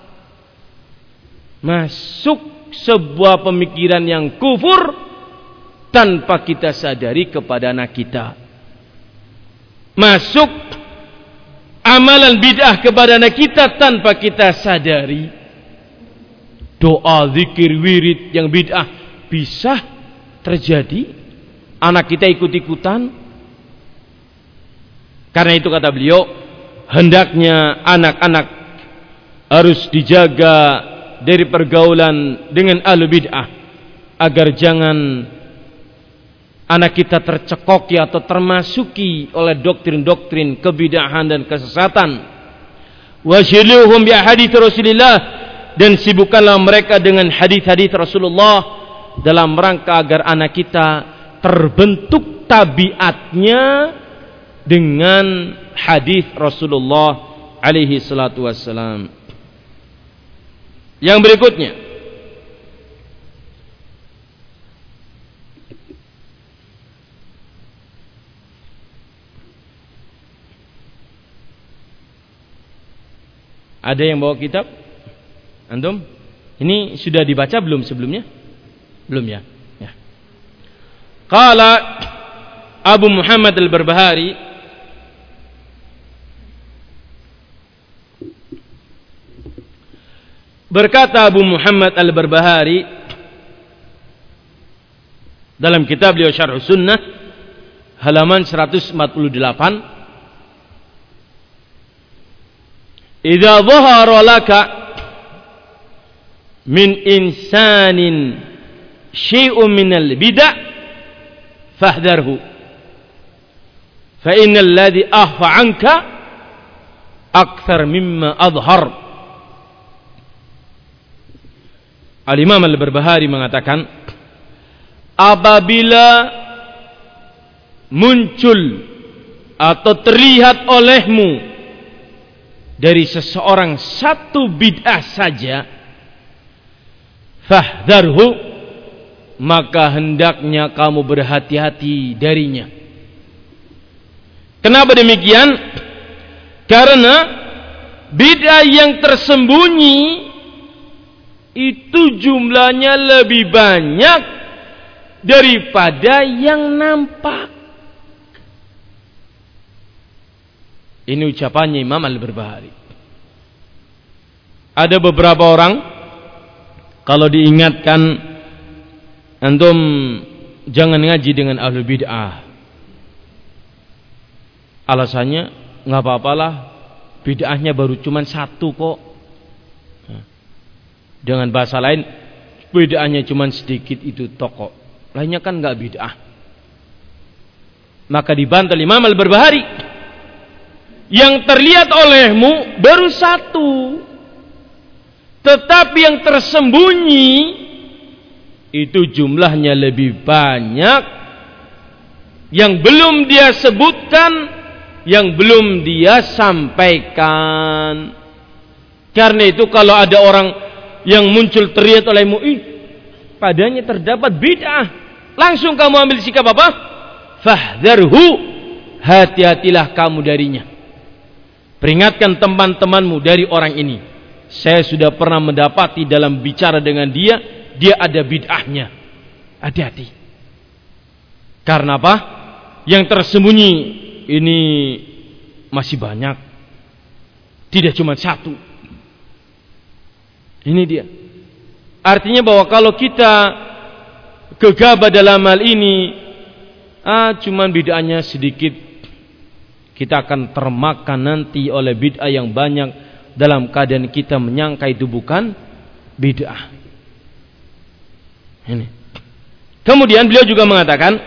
Masuk sebuah pemikiran yang kufur tanpa kita sadari kepada anak kita. Masuk amalan bid'ah kepada anak kita tanpa kita sadari. Doa, zikir, wirid yang bid'ah bisa terjadi. Anak kita ikut-ikutan. Karena itu kata beliau, hendaknya anak-anak harus dijaga dari pergaulan dengan ahlu bid'ah, agar jangan anak kita tercekoki atau termasuki oleh doktrin-doktrin kebid'ahan dan kesesatan. Washiluhum bi hadits Rasulillah, dan sibukkanlah mereka dengan hadis-hadis Rasulullah dalam rangka agar anak kita terbentuk tabiatnya dengan hadis Rasulullah alaihi salatu wassalam. Yang berikutnya, ada yang bawa kitab? Antum? Ini sudah dibaca belum sebelumnya? Belum ya? Ya. Qala Abu Muhammad Al-Barbahari, berkata Abu Muhammad Al-Barbahari dalam kitab beliau Syarh Sunnah halaman seratus empat puluh delapan, "Idza dhahara laka min insanin syai'un minal bid'ah fahdharhu fa innal ladzi akhfa 'anka akthar mimma adhhar." Al-Imam Al-Barbahari mengatakan, apabila muncul atau terlihat olehmu dari seseorang satu bid'ah saja, fahdharhu, maka hendaknya kamu berhati-hati darinya. Kenapa demikian? Karena bid'ah yang tersembunyi itu jumlahnya lebih banyak daripada yang nampak. Ini ucapannya Imam Al-Barbahari. Ada beberapa orang kalau diingatkan, antum jangan ngaji dengan ahlul bid'ah. Alasannya, nggak apa-apalah, bid'ahnya baru cuman satu kok. Dengan bahasa lain, bid'ahnya cuman sedikit, itu toko. Lainnya kan nggak bid'ah. Maka dibantah Imam Al-Barbahari, yang terlihat olehmu baru satu, tetapi yang tersembunyi itu jumlahnya lebih banyak, yang belum dia sebutkan, yang belum dia sampaikan. Karena itu kalau ada orang yang muncul terlihat olehmu, ih, padanya terdapat bid'ah, langsung kamu ambil sikap apa? Fahdharhu, hati-hatilah kamu darinya. Peringatkan teman-temanmu dari orang ini. Saya sudah pernah mendapati dalam bicara dengan dia, dia ada bid'ahnya. Hati-hati. Karena apa? Yang tersembunyi ini masih banyak. Tidak cuma satu. Ini dia. Artinya bahwa kalau kita gegabah dalam hal ini, ah cuman bid'ahnya sedikit, kita akan termakan nanti oleh bid'ah yang banyak dalam keadaan kita menyangka itu bukan bid'ah. Ini. Kemudian beliau juga mengatakan,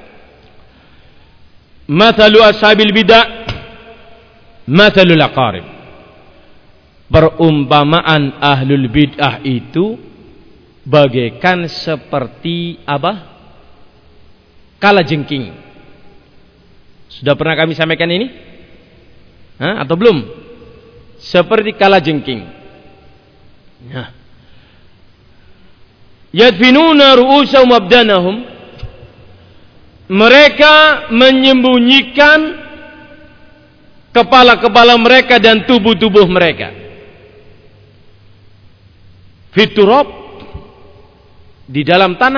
mathalu ashabil bid'ah mathalul aqarib. Perumpamaan ahlul bid'ah itu bagaikan seperti apa? Kalajengking. Sudah pernah kami sampaikan ini? Hah? Atau belum? Seperti kalajengking. Nah. Yadfinuna ru'usahum abdanahum. Mereka menyembunyikan kepala-kepala mereka dan tubuh-tubuh mereka. Fiturab, di dalam tanah.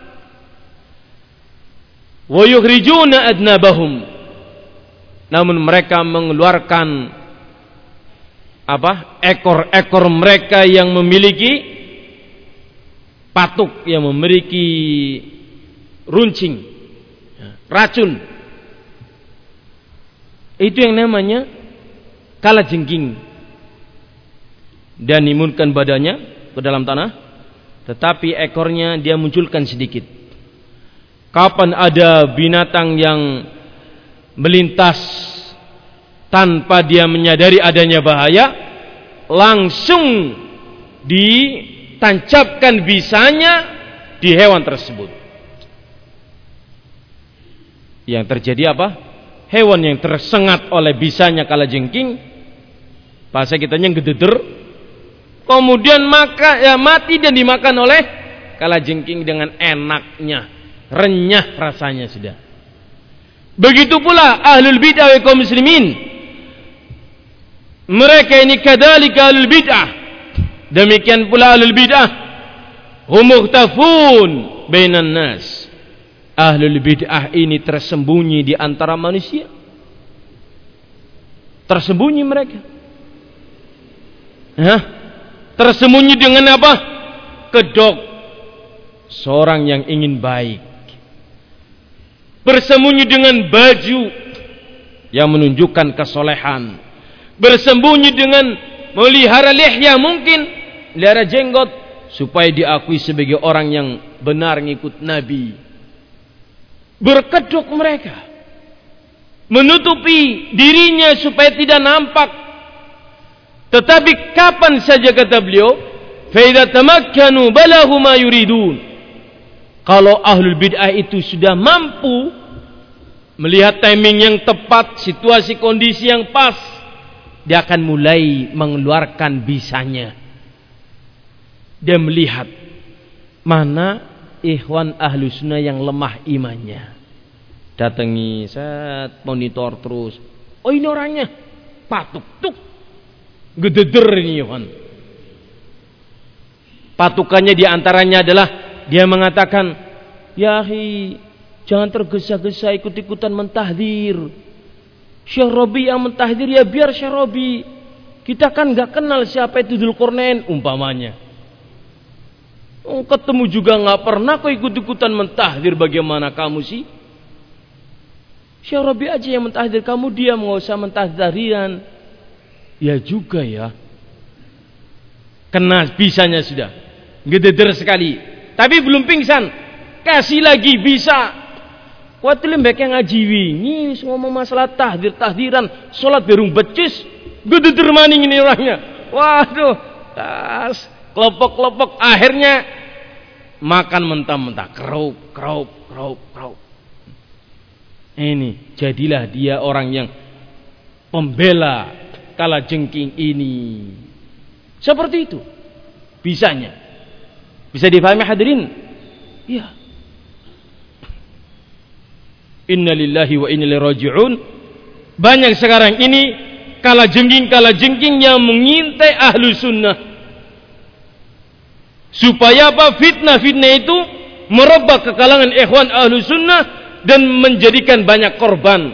Wa yukhrijuna adnabahum, namun mereka mengeluarkan apa? Ekor-ekor mereka yang memiliki patuk, yang memiliki runcing, racun. Itu yang namanya kalajengking. Dan nimunkan badannya ke dalam tanah, tetapi ekornya dia munculkan sedikit. Kapan ada binatang yang melintas tanpa dia menyadari adanya bahaya, langsung ditancapkan bisanya di hewan tersebut. Yang terjadi apa? Hewan yang tersengat oleh bisanya kalajengking Bahasa kitanya ngededer. Kemudian maka ya mati dan dimakan oleh kalajengking dengan enaknya, renyah rasanya sudah. Begitu pula ahlul bid'ah wa kaum muslimin. Mereka ini kadzalika ahlul bid'ah. Demikian pula ahlul bid'ah. Hum mukhtafun bainan nas. Ahlul bid'ah ini tersembunyi di antara manusia. Tersembunyi mereka. Hah? Tersembunyi dengan apa? Kedok seorang yang ingin baik. Bersembunyi dengan baju yang menunjukkan kesolehan. Bersembunyi dengan melihara lihya, mungkin melihara jenggot supaya diakui sebagai orang yang benar ngikut Nabi. Berkedok mereka, menutupi dirinya supaya tidak nampak. Tetapi kapan saja kata beliau, fa idza tamakkanu balahu ma yuridun. Kalau ahlul bid'ah itu sudah mampu melihat timing yang tepat, situasi kondisi yang pas, dia akan mulai mengeluarkan bisanya. Dia melihat mana ikhwan ahlu sunnah yang lemah imannya. Datangi, set, monitor terus. Oh ini orangnya, patuk, tuk. Gededer ini ikhwan. Patukannya diantaranya adalah dia mengatakan, yahi, jangan tergesa-gesa ikut-ikutan mentahdir. Syekh Robi yang mentahdir, ya biar Syekh Robi. Kita kan gak kenal siapa itu Dzulqarnain umpamanya. Oh, ketemu juga gak pernah kok ikut-ikutan mentahdir. Bagaimana kamu sih? Syekh Robi aja yang mentahdir, kamu diam, gak usah mentahdiran. Ya juga ya. Kena bisanya sudah. Gededer sekali. Tapi belum pingsan. Kasih lagi bisa. Kuatil mbek yang ngaji wingi ngomong masalah tahdir tahdiran, salat berung becis, gededer maning ini orangnya. Waduh, tas kelopok-kelopok, akhirnya makan mentah-mentah, keraup, keraup, keraup, keraup. Ini jadilah dia orang yang pembela kalajengking ini. Seperti itu bisanya. Bisa difahami hadirin? Iya. Inna lillahi wa inna ilaihi raji'un. Banyak sekarang ini kalajengking-kalajengking yang mengintai ahlu sunnah. Supaya apa? Fitnah-fitnah itu merebak ke kalangan ikhwan ahlu sunnah dan menjadikan banyak korban.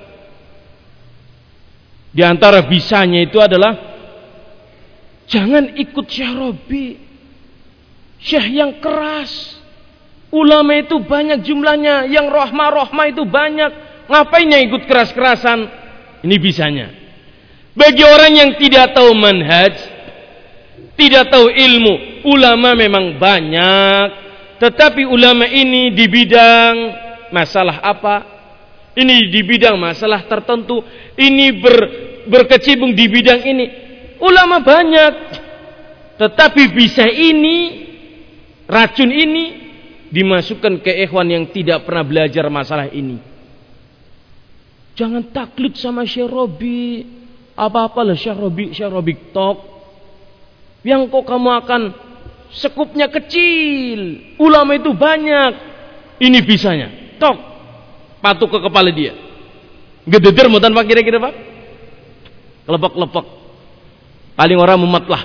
Di antara bisanya itu adalah jangan ikut Syekh Robi, Syekh yang keras. Ulama itu banyak jumlahnya, yang rohmah-rohmah itu banyak. Ngapain yang ikut keras-kerasan? Ini bisanya. Bagi orang yang tidak tahu manhaj, tidak tahu ilmu, ulama memang banyak. Tetapi ulama ini di bidang masalah apa? Ini di bidang masalah tertentu. Ini ber, berkecimpung di bidang ini. Ulama banyak. Tetapi bisa ini, racun ini dimasukkan ke ikhwan yang tidak pernah belajar masalah ini. Jangan taklid sama Syekh Robi. Apa-apalah Syekh Robi, Syekh Robi tok. Yang kok kamu akan sekupnya kecil. Ulama itu banyak. Ini bisanya. Tok. Patuk ke kepala dia. Gededer mutan Pak kira-kira Pak? Kelepok-kelepok. Paling orang mumet lah.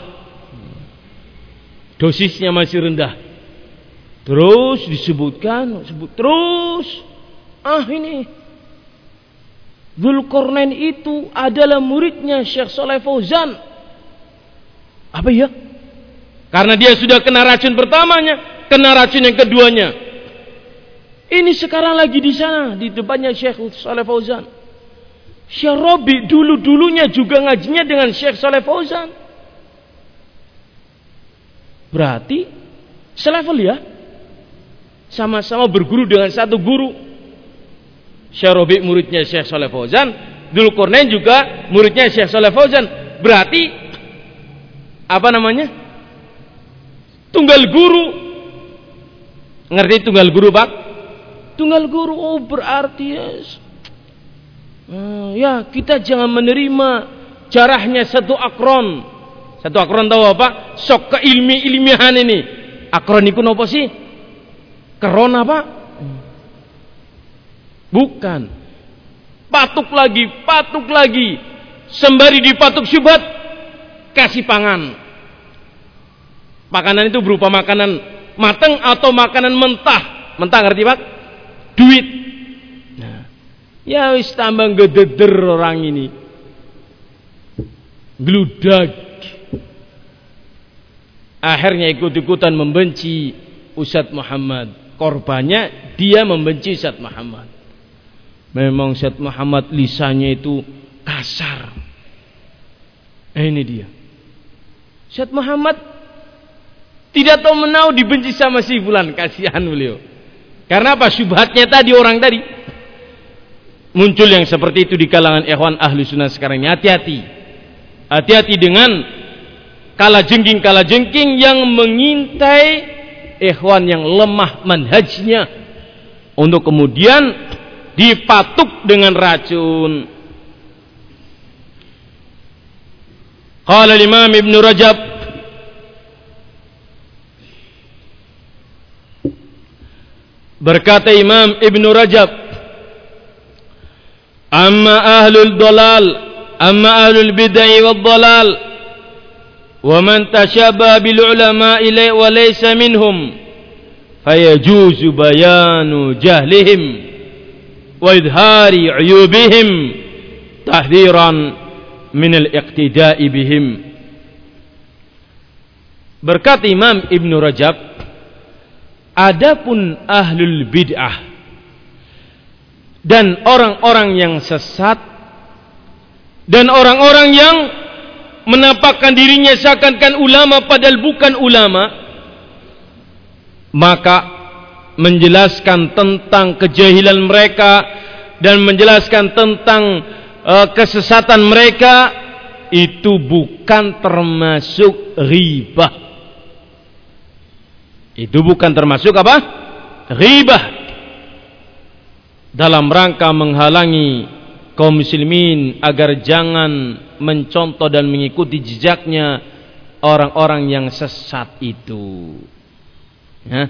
Dosisnya masih rendah. Terus disebutkan, sebut terus. Ah ini Dzulqarnain itu adalah muridnya Syekh Shalih Fauzan. Apa ya? Karena dia sudah kena racun pertamanya, kena racun yang keduanya. Ini sekarang lagi di sana, di depannya Syekh Shalih Fauzan. Syekh Robi dulu-dulunya juga ngajinya dengan Syekh Shalih Fauzan. Berarti selevel ya? Sama-sama berguru dengan satu guru. Syekh Robi muridnya Syekh Shalih Fauzan, Dzulqarnain juga muridnya Syekh Shalih Fauzan. Berarti apa namanya? Tunggal guru. Ngerti tunggal guru, Pak? Tunggal guru. Oh, berarti yes. Hmm, ya, kita jangan menerima jarahnya satu akron. Satu akron tahu apa? Sok ke ilmi-ilmihan ini. Akron itu apa sih? Keron apa? Bukan. Patuk lagi, patuk lagi. Sembari dipatuk syubhat, kasih pangan. Makanan itu berupa makanan matang atau makanan mentah. Mentah ngerti Pak? Duit. Nah, ya wis tambah gededer orang ini. Gludag. Akhirnya ikut-ikutan membenci Ustadz Muhammad. Korbannya dia membenci Ustadz Muhammad. Memang Ustadz Muhammad lisannya itu kasar. Eh, ini dia. Ustadz Muhammad tidak tahu menau dibenci sama si fulan, kasihan beliau. Karena apa? Syubhatnya tadi orang tadi. Muncul yang seperti itu di kalangan ikhwan ahli sunnah sekarang ini. Hati-hati. Hati-hati dengan kala jengking kala jengking yang mengintai ikhwan yang lemah manhajnya untuk kemudian dipatuk dengan racun. Qala Imam Ibn Rajab, berkata Imam Ibn Rajab, amma ahlul dalal, amma ahlul bid'ah wad dalal ومن تشابه بالعلماء وليس منهم فيجوز بيان جهلهم وإظهار عيوبهم تحذيرا من الاقتداء بهم. Berkata Imam Ibn Rajab, adapun ahlul bid'ah dan orang-orang yang sesat dan orang-orang yang menampakkan dirinya seakan-akan ulama padahal bukan ulama, maka menjelaskan tentang kejahilan mereka dan menjelaskan tentang uh, kesesatan mereka itu bukan termasuk ghibah. Itu bukan termasuk apa? Ghibah. Dalam rangka menghalangi kaum muslimin agar jangan mencontoh dan mengikuti jejaknya orang-orang yang sesat itu. Ya.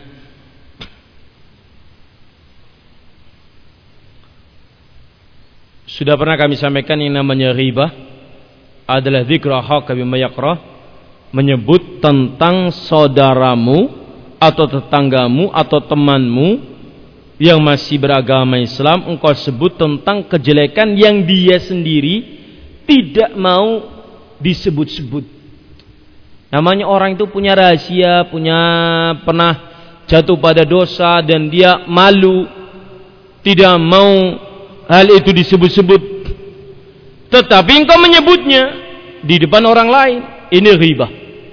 Sudah pernah kami sampaikan yang namanya ghibah adalah dzikra haqqa bima yakrah, menyebut tentang saudaramu atau tetanggamu atau temanmu yang masih beragama Islam, engkau sebut tentang kejelekan yang dia sendiri tidak mau disebut-sebut. Namanya orang itu punya rahasia, punya pernah jatuh pada dosa dan dia malu, tidak mau hal itu disebut-sebut. Tetapi engkau menyebutnya di depan orang lain, ini ghibah.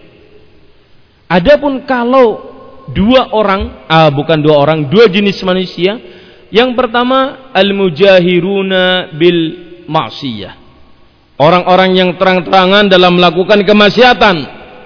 Adapun kalau dua orang, ah bukan dua orang, dua jenis manusia. Yang pertama al-mujahiruna bil ma'siyah. Orang-orang yang terang-terangan dalam melakukan kemaksiatan.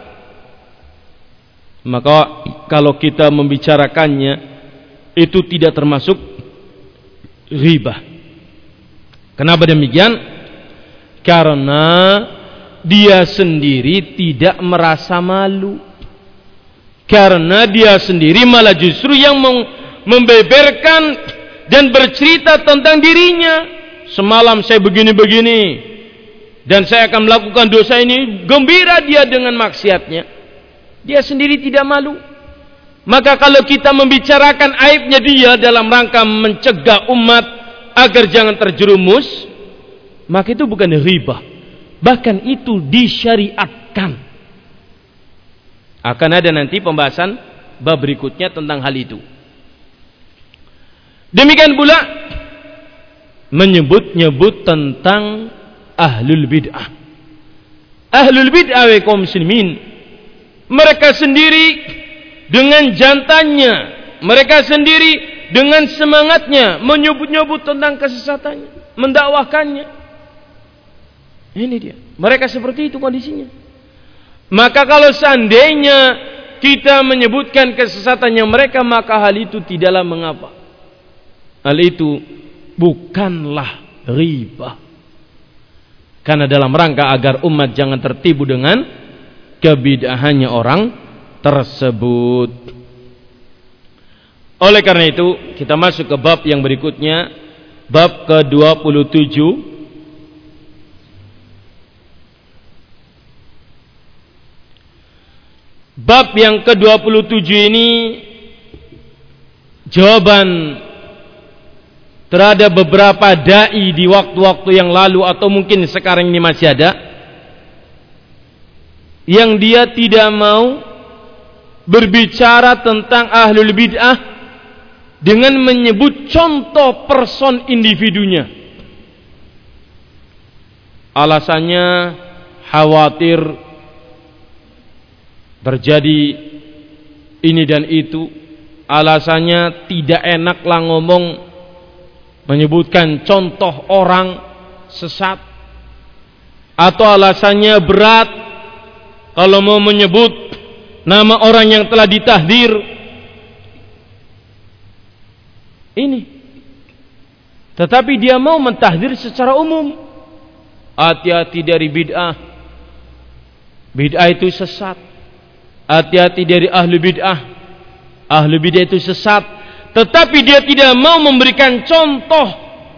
Maka kalau kita membicarakannya itu tidak termasuk ghibah. Kenapa demikian? Karena dia sendiri tidak merasa malu. Karena dia sendiri malah justru yang membeberkan dan bercerita tentang dirinya. Semalam saya begini-begini dan saya akan melakukan dosa ini. Gembira dia dengan maksiatnya. Dia sendiri tidak malu. Maka kalau kita membicarakan aibnya dia dalam rangka mencegah umat agar jangan terjerumus, maka itu bukan ghibah. Bahkan itu disyariatkan. Akan ada nanti pembahasan bab berikutnya tentang hal itu. Demikian pula menyebut-nyebut tentang ahlul bid'ah. Ahlul bid'ah wa kaum muslimin, mereka sendiri dengan jantannya, mereka sendiri dengan semangatnya menyebut-nyebut tentang kesesatannya, mendakwahkannya. Ini dia. Mereka seperti itu kondisinya. Maka kalau seandainya kita menyebutkan kesesatannya mereka, maka hal itu tidaklah mengapa. Hal itu bukanlah ghibah. karena dalam rangka agar umat jangan tertipu dengan kebid'ahannya orang tersebut. Oleh karena itu kita masuk ke bab yang berikutnya, bab ke dua puluh tujuh. Bab yang ke dua puluh tujuh ini jawaban terhadap beberapa dai di waktu-waktu yang lalu atau mungkin sekarang ini masih ada, yang dia tidak mau berbicara tentang ahlul bid'ah dengan menyebut contoh person individunya. Alasannya khawatir terjadi ini dan itu. Alasannya tidak enak lah ngomong menyebutkan contoh orang sesat, atau alasannya berat kalau mau menyebut nama orang yang telah ditahdir. Ini tetapi dia mau mentahdir secara umum. Hati-hati dari bid'ah, bid'ah itu sesat. Hati-hati dari ahlu bid'ah, ahlu bid'ah itu sesat. Tetapi dia tidak mau memberikan contoh.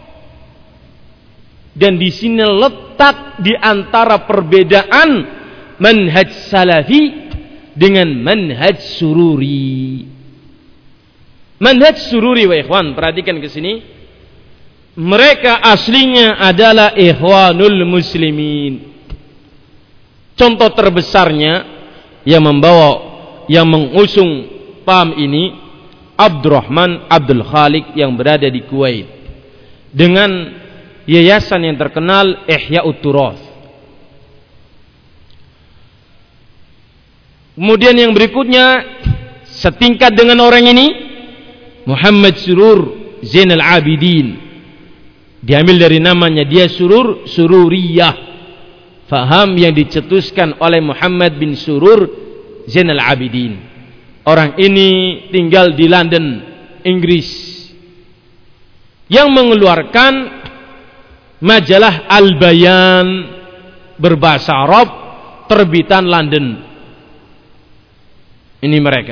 Dan di sini letak di antara perbedaan manhaj salafi dengan manhaj sururi. Manhaj sururi, wa ikhwan, perhatikan ke sini. Mereka aslinya adalah ikhwanul muslimin. Contoh terbesarnya yang membawa, yang mengusung paham ini, Abdurrahman Abdul Khaliq yang berada di Kuwait dengan yayasan yang terkenal Ihya'ut Turath. Kemudian yang berikutnya setingkat dengan orang ini, Muhammad Surur Zainal Abidin, diambil dari namanya, dia Surur Sururiyah, faham yang dicetuskan oleh Muhammad bin Surur Zainal Abidin. Orang ini tinggal di London, Inggris, yang mengeluarkan majalah Al-Bayan berbahasa Arab, terbitan London. Ini mereka.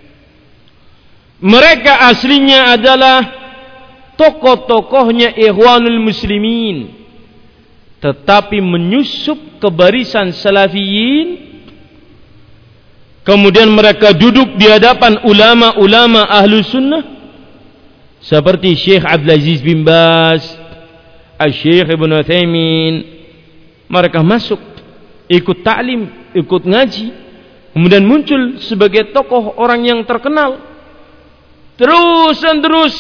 Mereka aslinya adalah tokoh-tokohnya Ikhwanul Muslimin, tetapi menyusup ke barisan salafiyin. Kemudian mereka duduk di hadapan ulama-ulama ahlu sunnah seperti Syekh Abdul Aziz bin Baz, Syekh Ibn Utsaimin. Mereka masuk, ikut ta'lim, ikut ngaji, kemudian muncul sebagai tokoh orang yang terkenal. Terus dan terus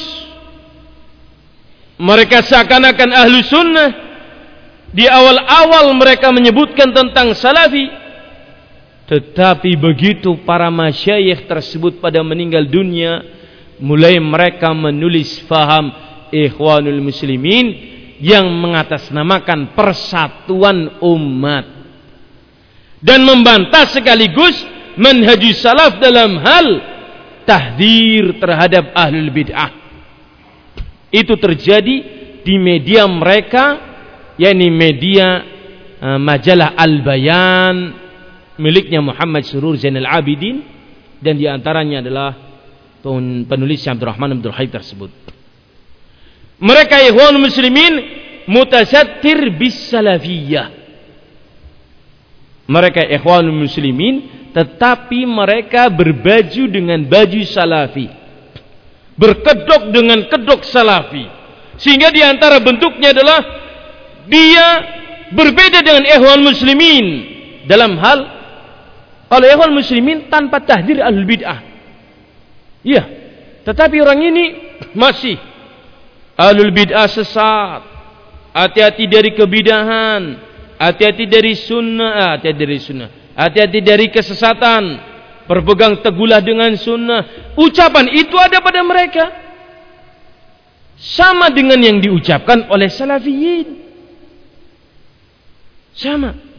mereka seakan-akan ahlu sunnah. Di awal-awal mereka menyebutkan tentang salafi, tetapi begitu para masyayikh tersebut pada meninggal dunia, mulai mereka menulis faham Ikhwanul Muslimin yang mengatasnamakan persatuan umat dan membantah sekaligus manhajus salaf dalam hal tahdzir terhadap ahlul bid'ah. Itu terjadi di media mereka, yakni media uh, majalah Al-Bayan miliknya Muhammad Surur Zainal Abidin, dan diantaranya adalah penulis Abdurrahman Abdul Khaliq tersebut. Mereka Ikhwanul Muslimin mutasattir bis salafiyah. Mereka Ikhwanul Muslimin tetapi mereka berbaju dengan baju salafi, berkedok dengan kedok salafi, sehingga diantara bentuknya adalah dia berbeda dengan Ikhwanul Muslimin dalam hal, kalau Ikhwanul Muslimin tanpa tahdir ahlul bid'ah, iya, tetapi orang ini masih ahlul bid'ah sesat, hati-hati dari kebidahan, hati-hati dari sunnah, hati-hati dari sunnah, hati-hati dari kesesatan, berpegang teguhlah dengan sunnah. Ucapan itu ada pada mereka, sama dengan yang diucapkan oleh salafiyin, sama.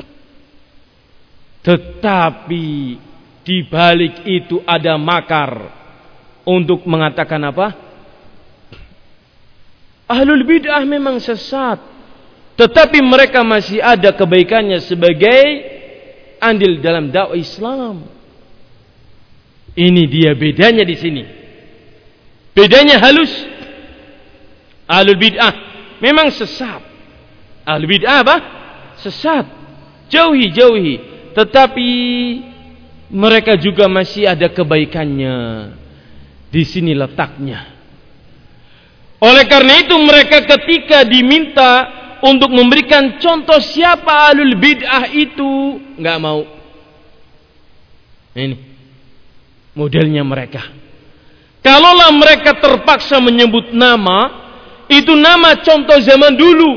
Tetapi di balik itu ada makar untuk mengatakan apa? Ahlul bid'ah memang sesat, tetapi mereka masih ada kebaikannya sebagai andil dalam dakwah Islam. Ini dia bedanya di sini. Bedanya halus. Ahlul bid'ah memang sesat. Ahlul bid'ah apa? Sesat. Jauhi, jauhi. Tetapi mereka juga masih ada kebaikannya. Di sini letaknya. Oleh karena itu mereka ketika diminta untuk memberikan contoh siapa ahlul bid'ah itu, nggak mau. Ini modelnya mereka. Kalaulah mereka terpaksa menyebut nama, itu nama contoh zaman dulu.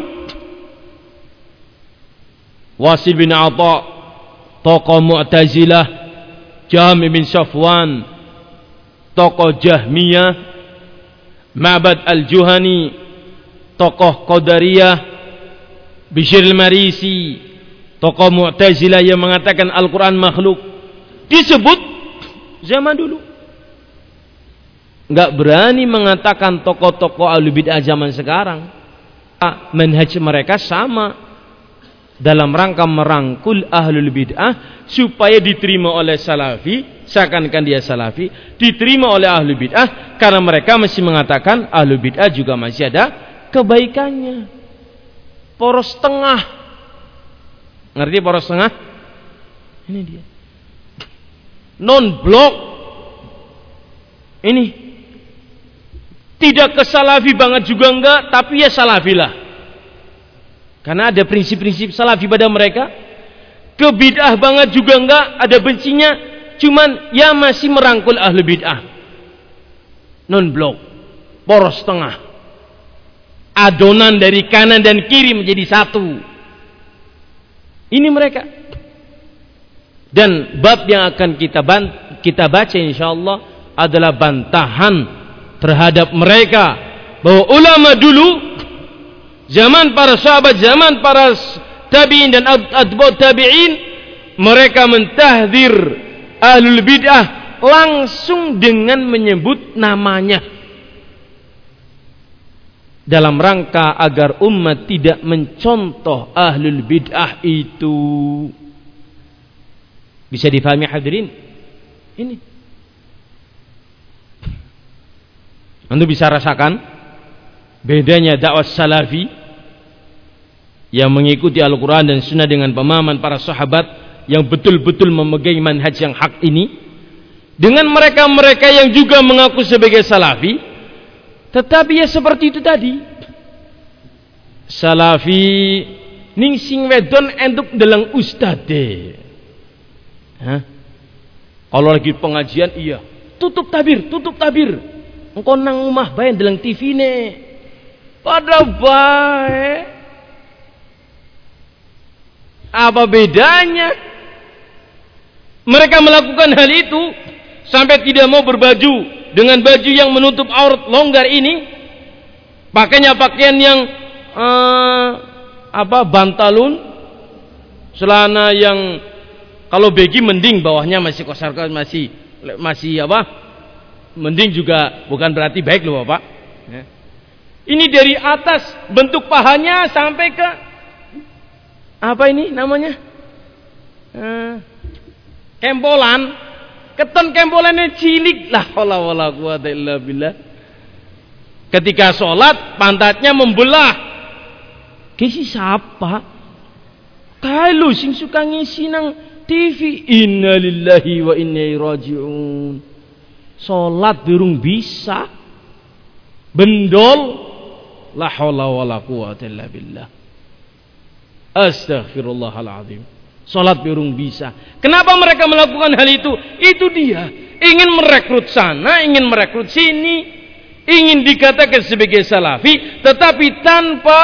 Wasil bin Atha, tokoh Mu'tazilah, Jahmi bin Safwan, tokoh Jahmiyah, Ma'bad al-Juhani, tokoh Qadariyah, Bishr al-Marisi, tokoh Mu'tazilah yang mengatakan Al-Quran makhluk, disebut zaman dulu. Enggak berani mengatakan tokoh-tokoh ahlul bid'ah zaman sekarang. Manhaj mereka sama dalam rangka merangkul ahlul bid'ah supaya diterima oleh salafi, seakan-akan dia salafi, diterima oleh ahlul bid'ah karena mereka masih mengatakan ahlul bid'ah juga masih ada kebaikannya. Poros tengah. Ngerti poros tengah? Ini dia. Non blok. Ini tidak ke salafi banget juga enggak, tapi ya salafi lah. Karena ada prinsip-prinsip salafi pada mereka. Ke bid'ah banget juga enggak, ada bencinya, cuman ya masih merangkul ahli bid'ah. Non blok, poros tengah. Adonan dari kanan dan kiri menjadi satu. Ini mereka. Dan bab yang akan kita bant- kita baca insyaallah adalah bantahan terhadap mereka bahwa ulama dulu zaman para sahabat, zaman para tabi'in dan atba'ut tabi'in, mereka mentahdzir ahlul bid'ah langsung dengan menyebut namanya dalam rangka agar umat tidak mencontoh ahlul bid'ah itu. Bisa difahami hadirin? Ini Anda bisa rasakan bedanya dakwah salafi yang mengikuti Al-Quran dan Sunnah dengan pemahaman para sahabat yang betul-betul memegang manhaj yang hak ini, dengan mereka-mereka yang juga mengaku sebagai salafi tetapi ya seperti itu tadi, salafi ning sing wedon entuk delang ustade. Hah? Kalau lagi pengajian iya tutup tabir, tutup tabir. Engkau nang rumah bae ndeleng T V ne. Pada bae. Apa bedanya? Mereka melakukan hal itu sampai tidak mau berbaju dengan baju yang menutup aurat longgar ini. Pakainya pakaian yang uh, apa bantalun, celana yang kalau begi mending bawahnya masih kosar, masih masih apa? Mending juga bukan berarti baik loh Bapak. Ya. Ini dari atas bentuk pahanya sampai ke apa ini namanya? Uh, kempolan. Keton kempolannya cilik lah. Wala wala quwata illa billah. Ketika sholat pantatnya membelah. Kisi siapa? Kalau sing suka ngisi nang T V. Inna lillahi wa inna ilaihi raji'un. Salat durung bisa, bendol, la haula wala quwata illa billah. Astaghfirullahaladzim. Salat durung bisa. Kenapa mereka melakukan hal itu? Itu dia, ingin merekrut sana, ingin merekrut sini, ingin dikatakan sebagai salafi, tetapi tanpa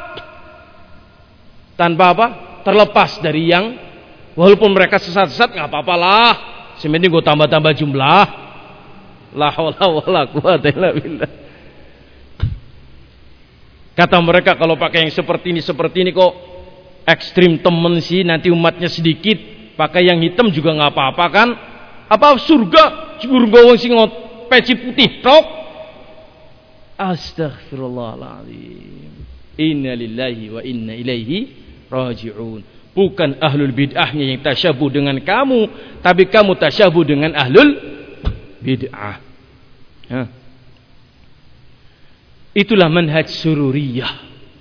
tanpa apa? Terlepas dari yang walaupun mereka sesat-sesat nggak apa-apalah. Sementing gue tambah-tambah jumlah. La haula wala quwata illa billah. Kata mereka kalau pakai yang seperti ini seperti ini kok ekstrim temen sih, nanti umatnya sedikit, pakai yang hitam juga nggak apa-apa kan? Apa surga surga wong sing peci putih tok? Astagfirullahaladzim. Inna lillahi wa inna ilaihi raji'un. Bukan ahlul bid'ahnya yang tasyabuh dengan kamu, tapi kamu tasyabuh dengan ahlul bid'ah. Ya. Itulah manhaj sururiyah.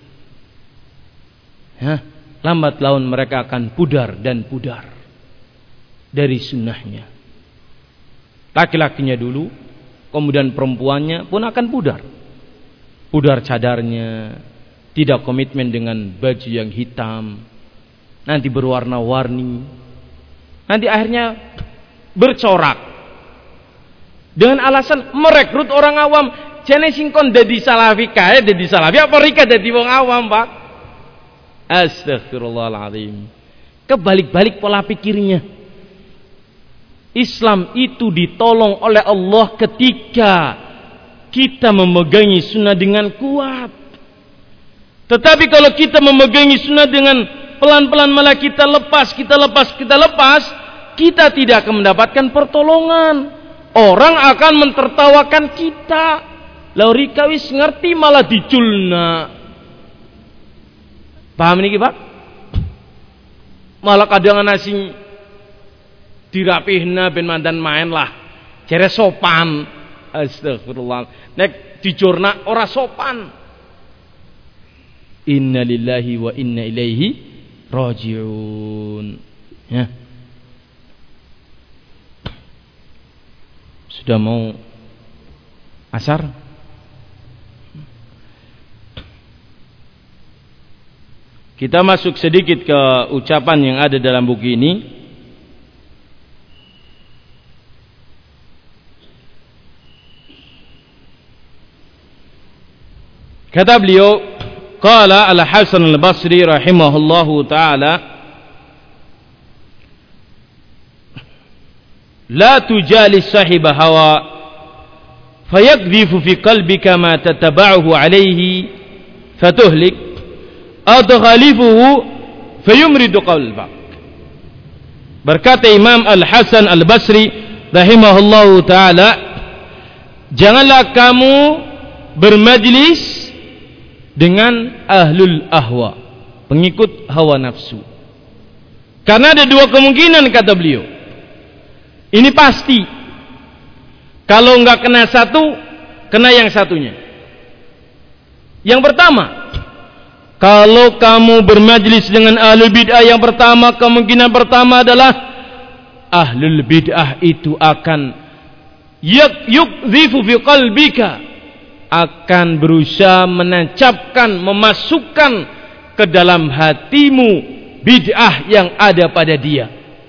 Ya. Lambat laun mereka akan pudar dan pudar dari sunnahnya. Laki-lakinya dulu, kemudian perempuannya pun akan pudar. Pudar cadarnya, tidak komitmen dengan baju yang hitam, nanti berwarna-warni, nanti akhirnya bercorak dengan alasan merekrut orang awam. Jane sing kon dadi salafi kae dadi salafi apa rika dadi wong awam, Pak? Astagfirullahaladzim. Kebalik-balik pola pikirnya. Islam itu ditolong oleh Allah ketika kita memegangi sunnah dengan kuat. Tetapi kalau kita memegangi sunnah dengan pelan-pelan malah kita lepas, kita lepas, kita lepas, kita tidak akan mendapatkan pertolongan. Orang akan mentertawakan kita. Lauri kawis ngerti malah diculna. Paham ini Pak? Malah kadang nasi dirapihna ben mandan main lah. Jere sopan. Astagfirullah. Nek dijurna ora sopan. Inna lillahi wa inna ilaihi raji'un. Ya. Sudah mau asar? Kita masuk sedikit ke ucapan yang ada dalam buku ini. Kata beliau, qala Al-Hasan Al-Basri rahimahullahu ta'ala, la tujalis sahiba hawa fayakdhifu fi qalbika ma tataba'uhu alayhi fatuhlik atau khalifuhu fayumridu qalbak. Berkata Imam Al-Hasan Al-Basri rahimahullahu ta'ala, janganlah kamu bermajlis dengan ahlul ahwa, pengikut hawa nafsu. Karena ada dua kemungkinan kata beliau. Ini pasti. Kalau enggak kena satu, kena yang satunya. Yang pertama, kalau kamu bermajlis dengan ahlul bid'ah, yang pertama, kemungkinan pertama adalah ahlul bid'ah itu akan yukzifu fi qalbika, akan berusaha menancapkan, memasukkan ke dalam hatimu bid'ah yang ada pada dia.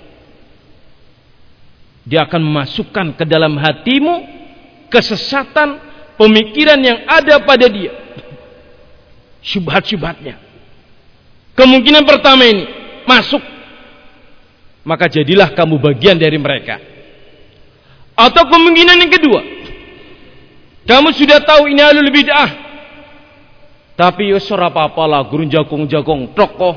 Dia akan memasukkan ke dalam hatimu kesesatan, pemikiran yang ada pada dia, syubhat-syubhatnya. Kemungkinan pertama ini masuk, maka jadilah kamu bagian dari mereka. Atau kemungkinan yang kedua, kamu sudah tahu ini ahlul bid'ah, tapi ya ora apa-apa lah, gurun jagong-jagong tokoh,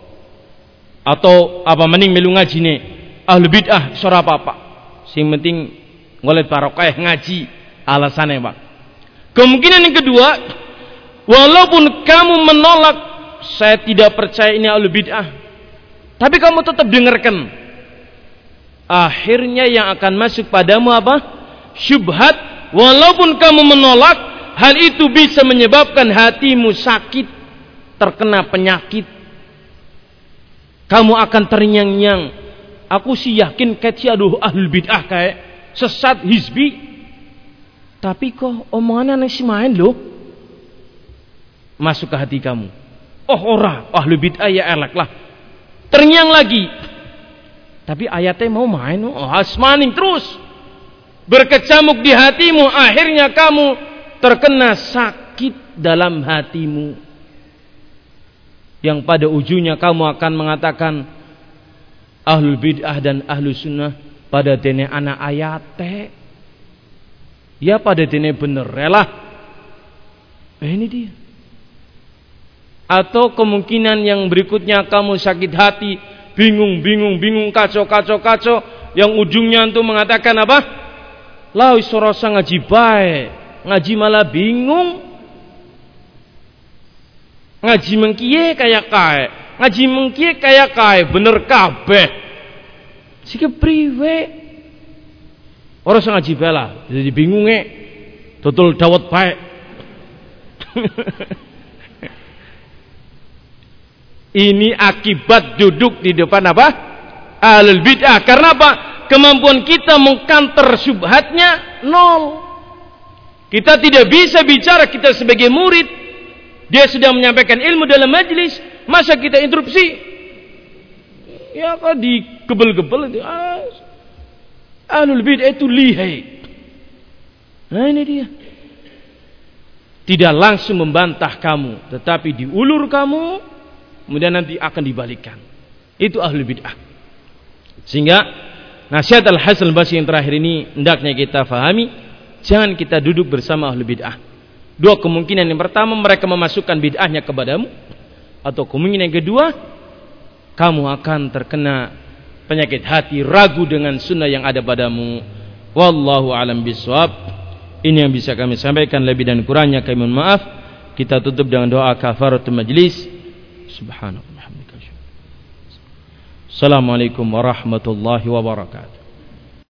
atau apa mending melu ngajine ahlul bid'ah ora apa-apa, sing penting ngolet barokah ngaji, alasannya Pak. Kemungkinan yang kedua, walaupun kamu menolak, saya tidak percaya ini ahlul bid'ah, tapi kamu tetap dengarkan, akhirnya yang akan masuk padamu apa? Syubhat. Walaupun kamu menolak, hal itu bisa menyebabkan hatimu sakit, terkena penyakit. Kamu akan terngiang-ngiang. Aku sih yakin kayak aduh ahlul bid'ah kayak sesat hizbi, tapi kok omongannya nasi main loh, masuk ke hati kamu. Oh ora, ahlul bid'ah ya elak lah. Terngiang lagi, tapi ayatnya mau main, oh asmaning terus berkecamuk di hatimu, akhirnya kamu terkena sakit dalam hatimu, yang pada ujungnya kamu akan mengatakan ahlul bid'ah dan ahlus sunnah pada dene anak ayate, ya pada dene bener relah. Eh, ini dia. Atau kemungkinan yang berikutnya, kamu sakit hati, bingung, bingung, bingung, kacau, kacau, kacau, yang ujungnya untuk mengatakan apa? Lah wis rasa ngaji bae, ngaji malah bingung. Ngaji mengkiye kayak kae, ngaji mengkiye kayak kae, bener kabeh. Siki priwe? Ora sing ngaji bela, jadi bingunge. Total dawet bae. Ini akibat duduk di depan apa? Ahlul bid'ah. Karena apa? Kemampuan kita mengkanter syubhatnya nol. Kita tidak bisa bicara, kita sebagai murid. Dia sudah menyampaikan ilmu dalam majlis, masa kita interupsi? Ya kan digebel-gebel itu. Ah, ahlul bid'ah itu lihai. Nah ini dia. Tidak langsung membantah kamu, tetapi diulur kamu, kemudian nanti akan dibalikkan. Itu ahlul bid'ah. Sehingga nasihat Al-Hasan Al-Basri yang terakhir ini hendaknya kita fahami, jangan kita duduk bersama ahlul bid'ah. Dua kemungkinan, yang pertama mereka memasukkan bid'ahnya kepadamu, atau kemungkinan yang kedua kamu akan terkena penyakit hati, ragu dengan sunnah yang ada padamu. Wallahu a'lam bishawab. Ini yang bisa kami sampaikan, lebih dan kurangnya kami mohon maaf. Kita tutup dengan doa kafaratul majlis. Subhanallah. Assalamualaikum warahmatullahi wabarakatuh.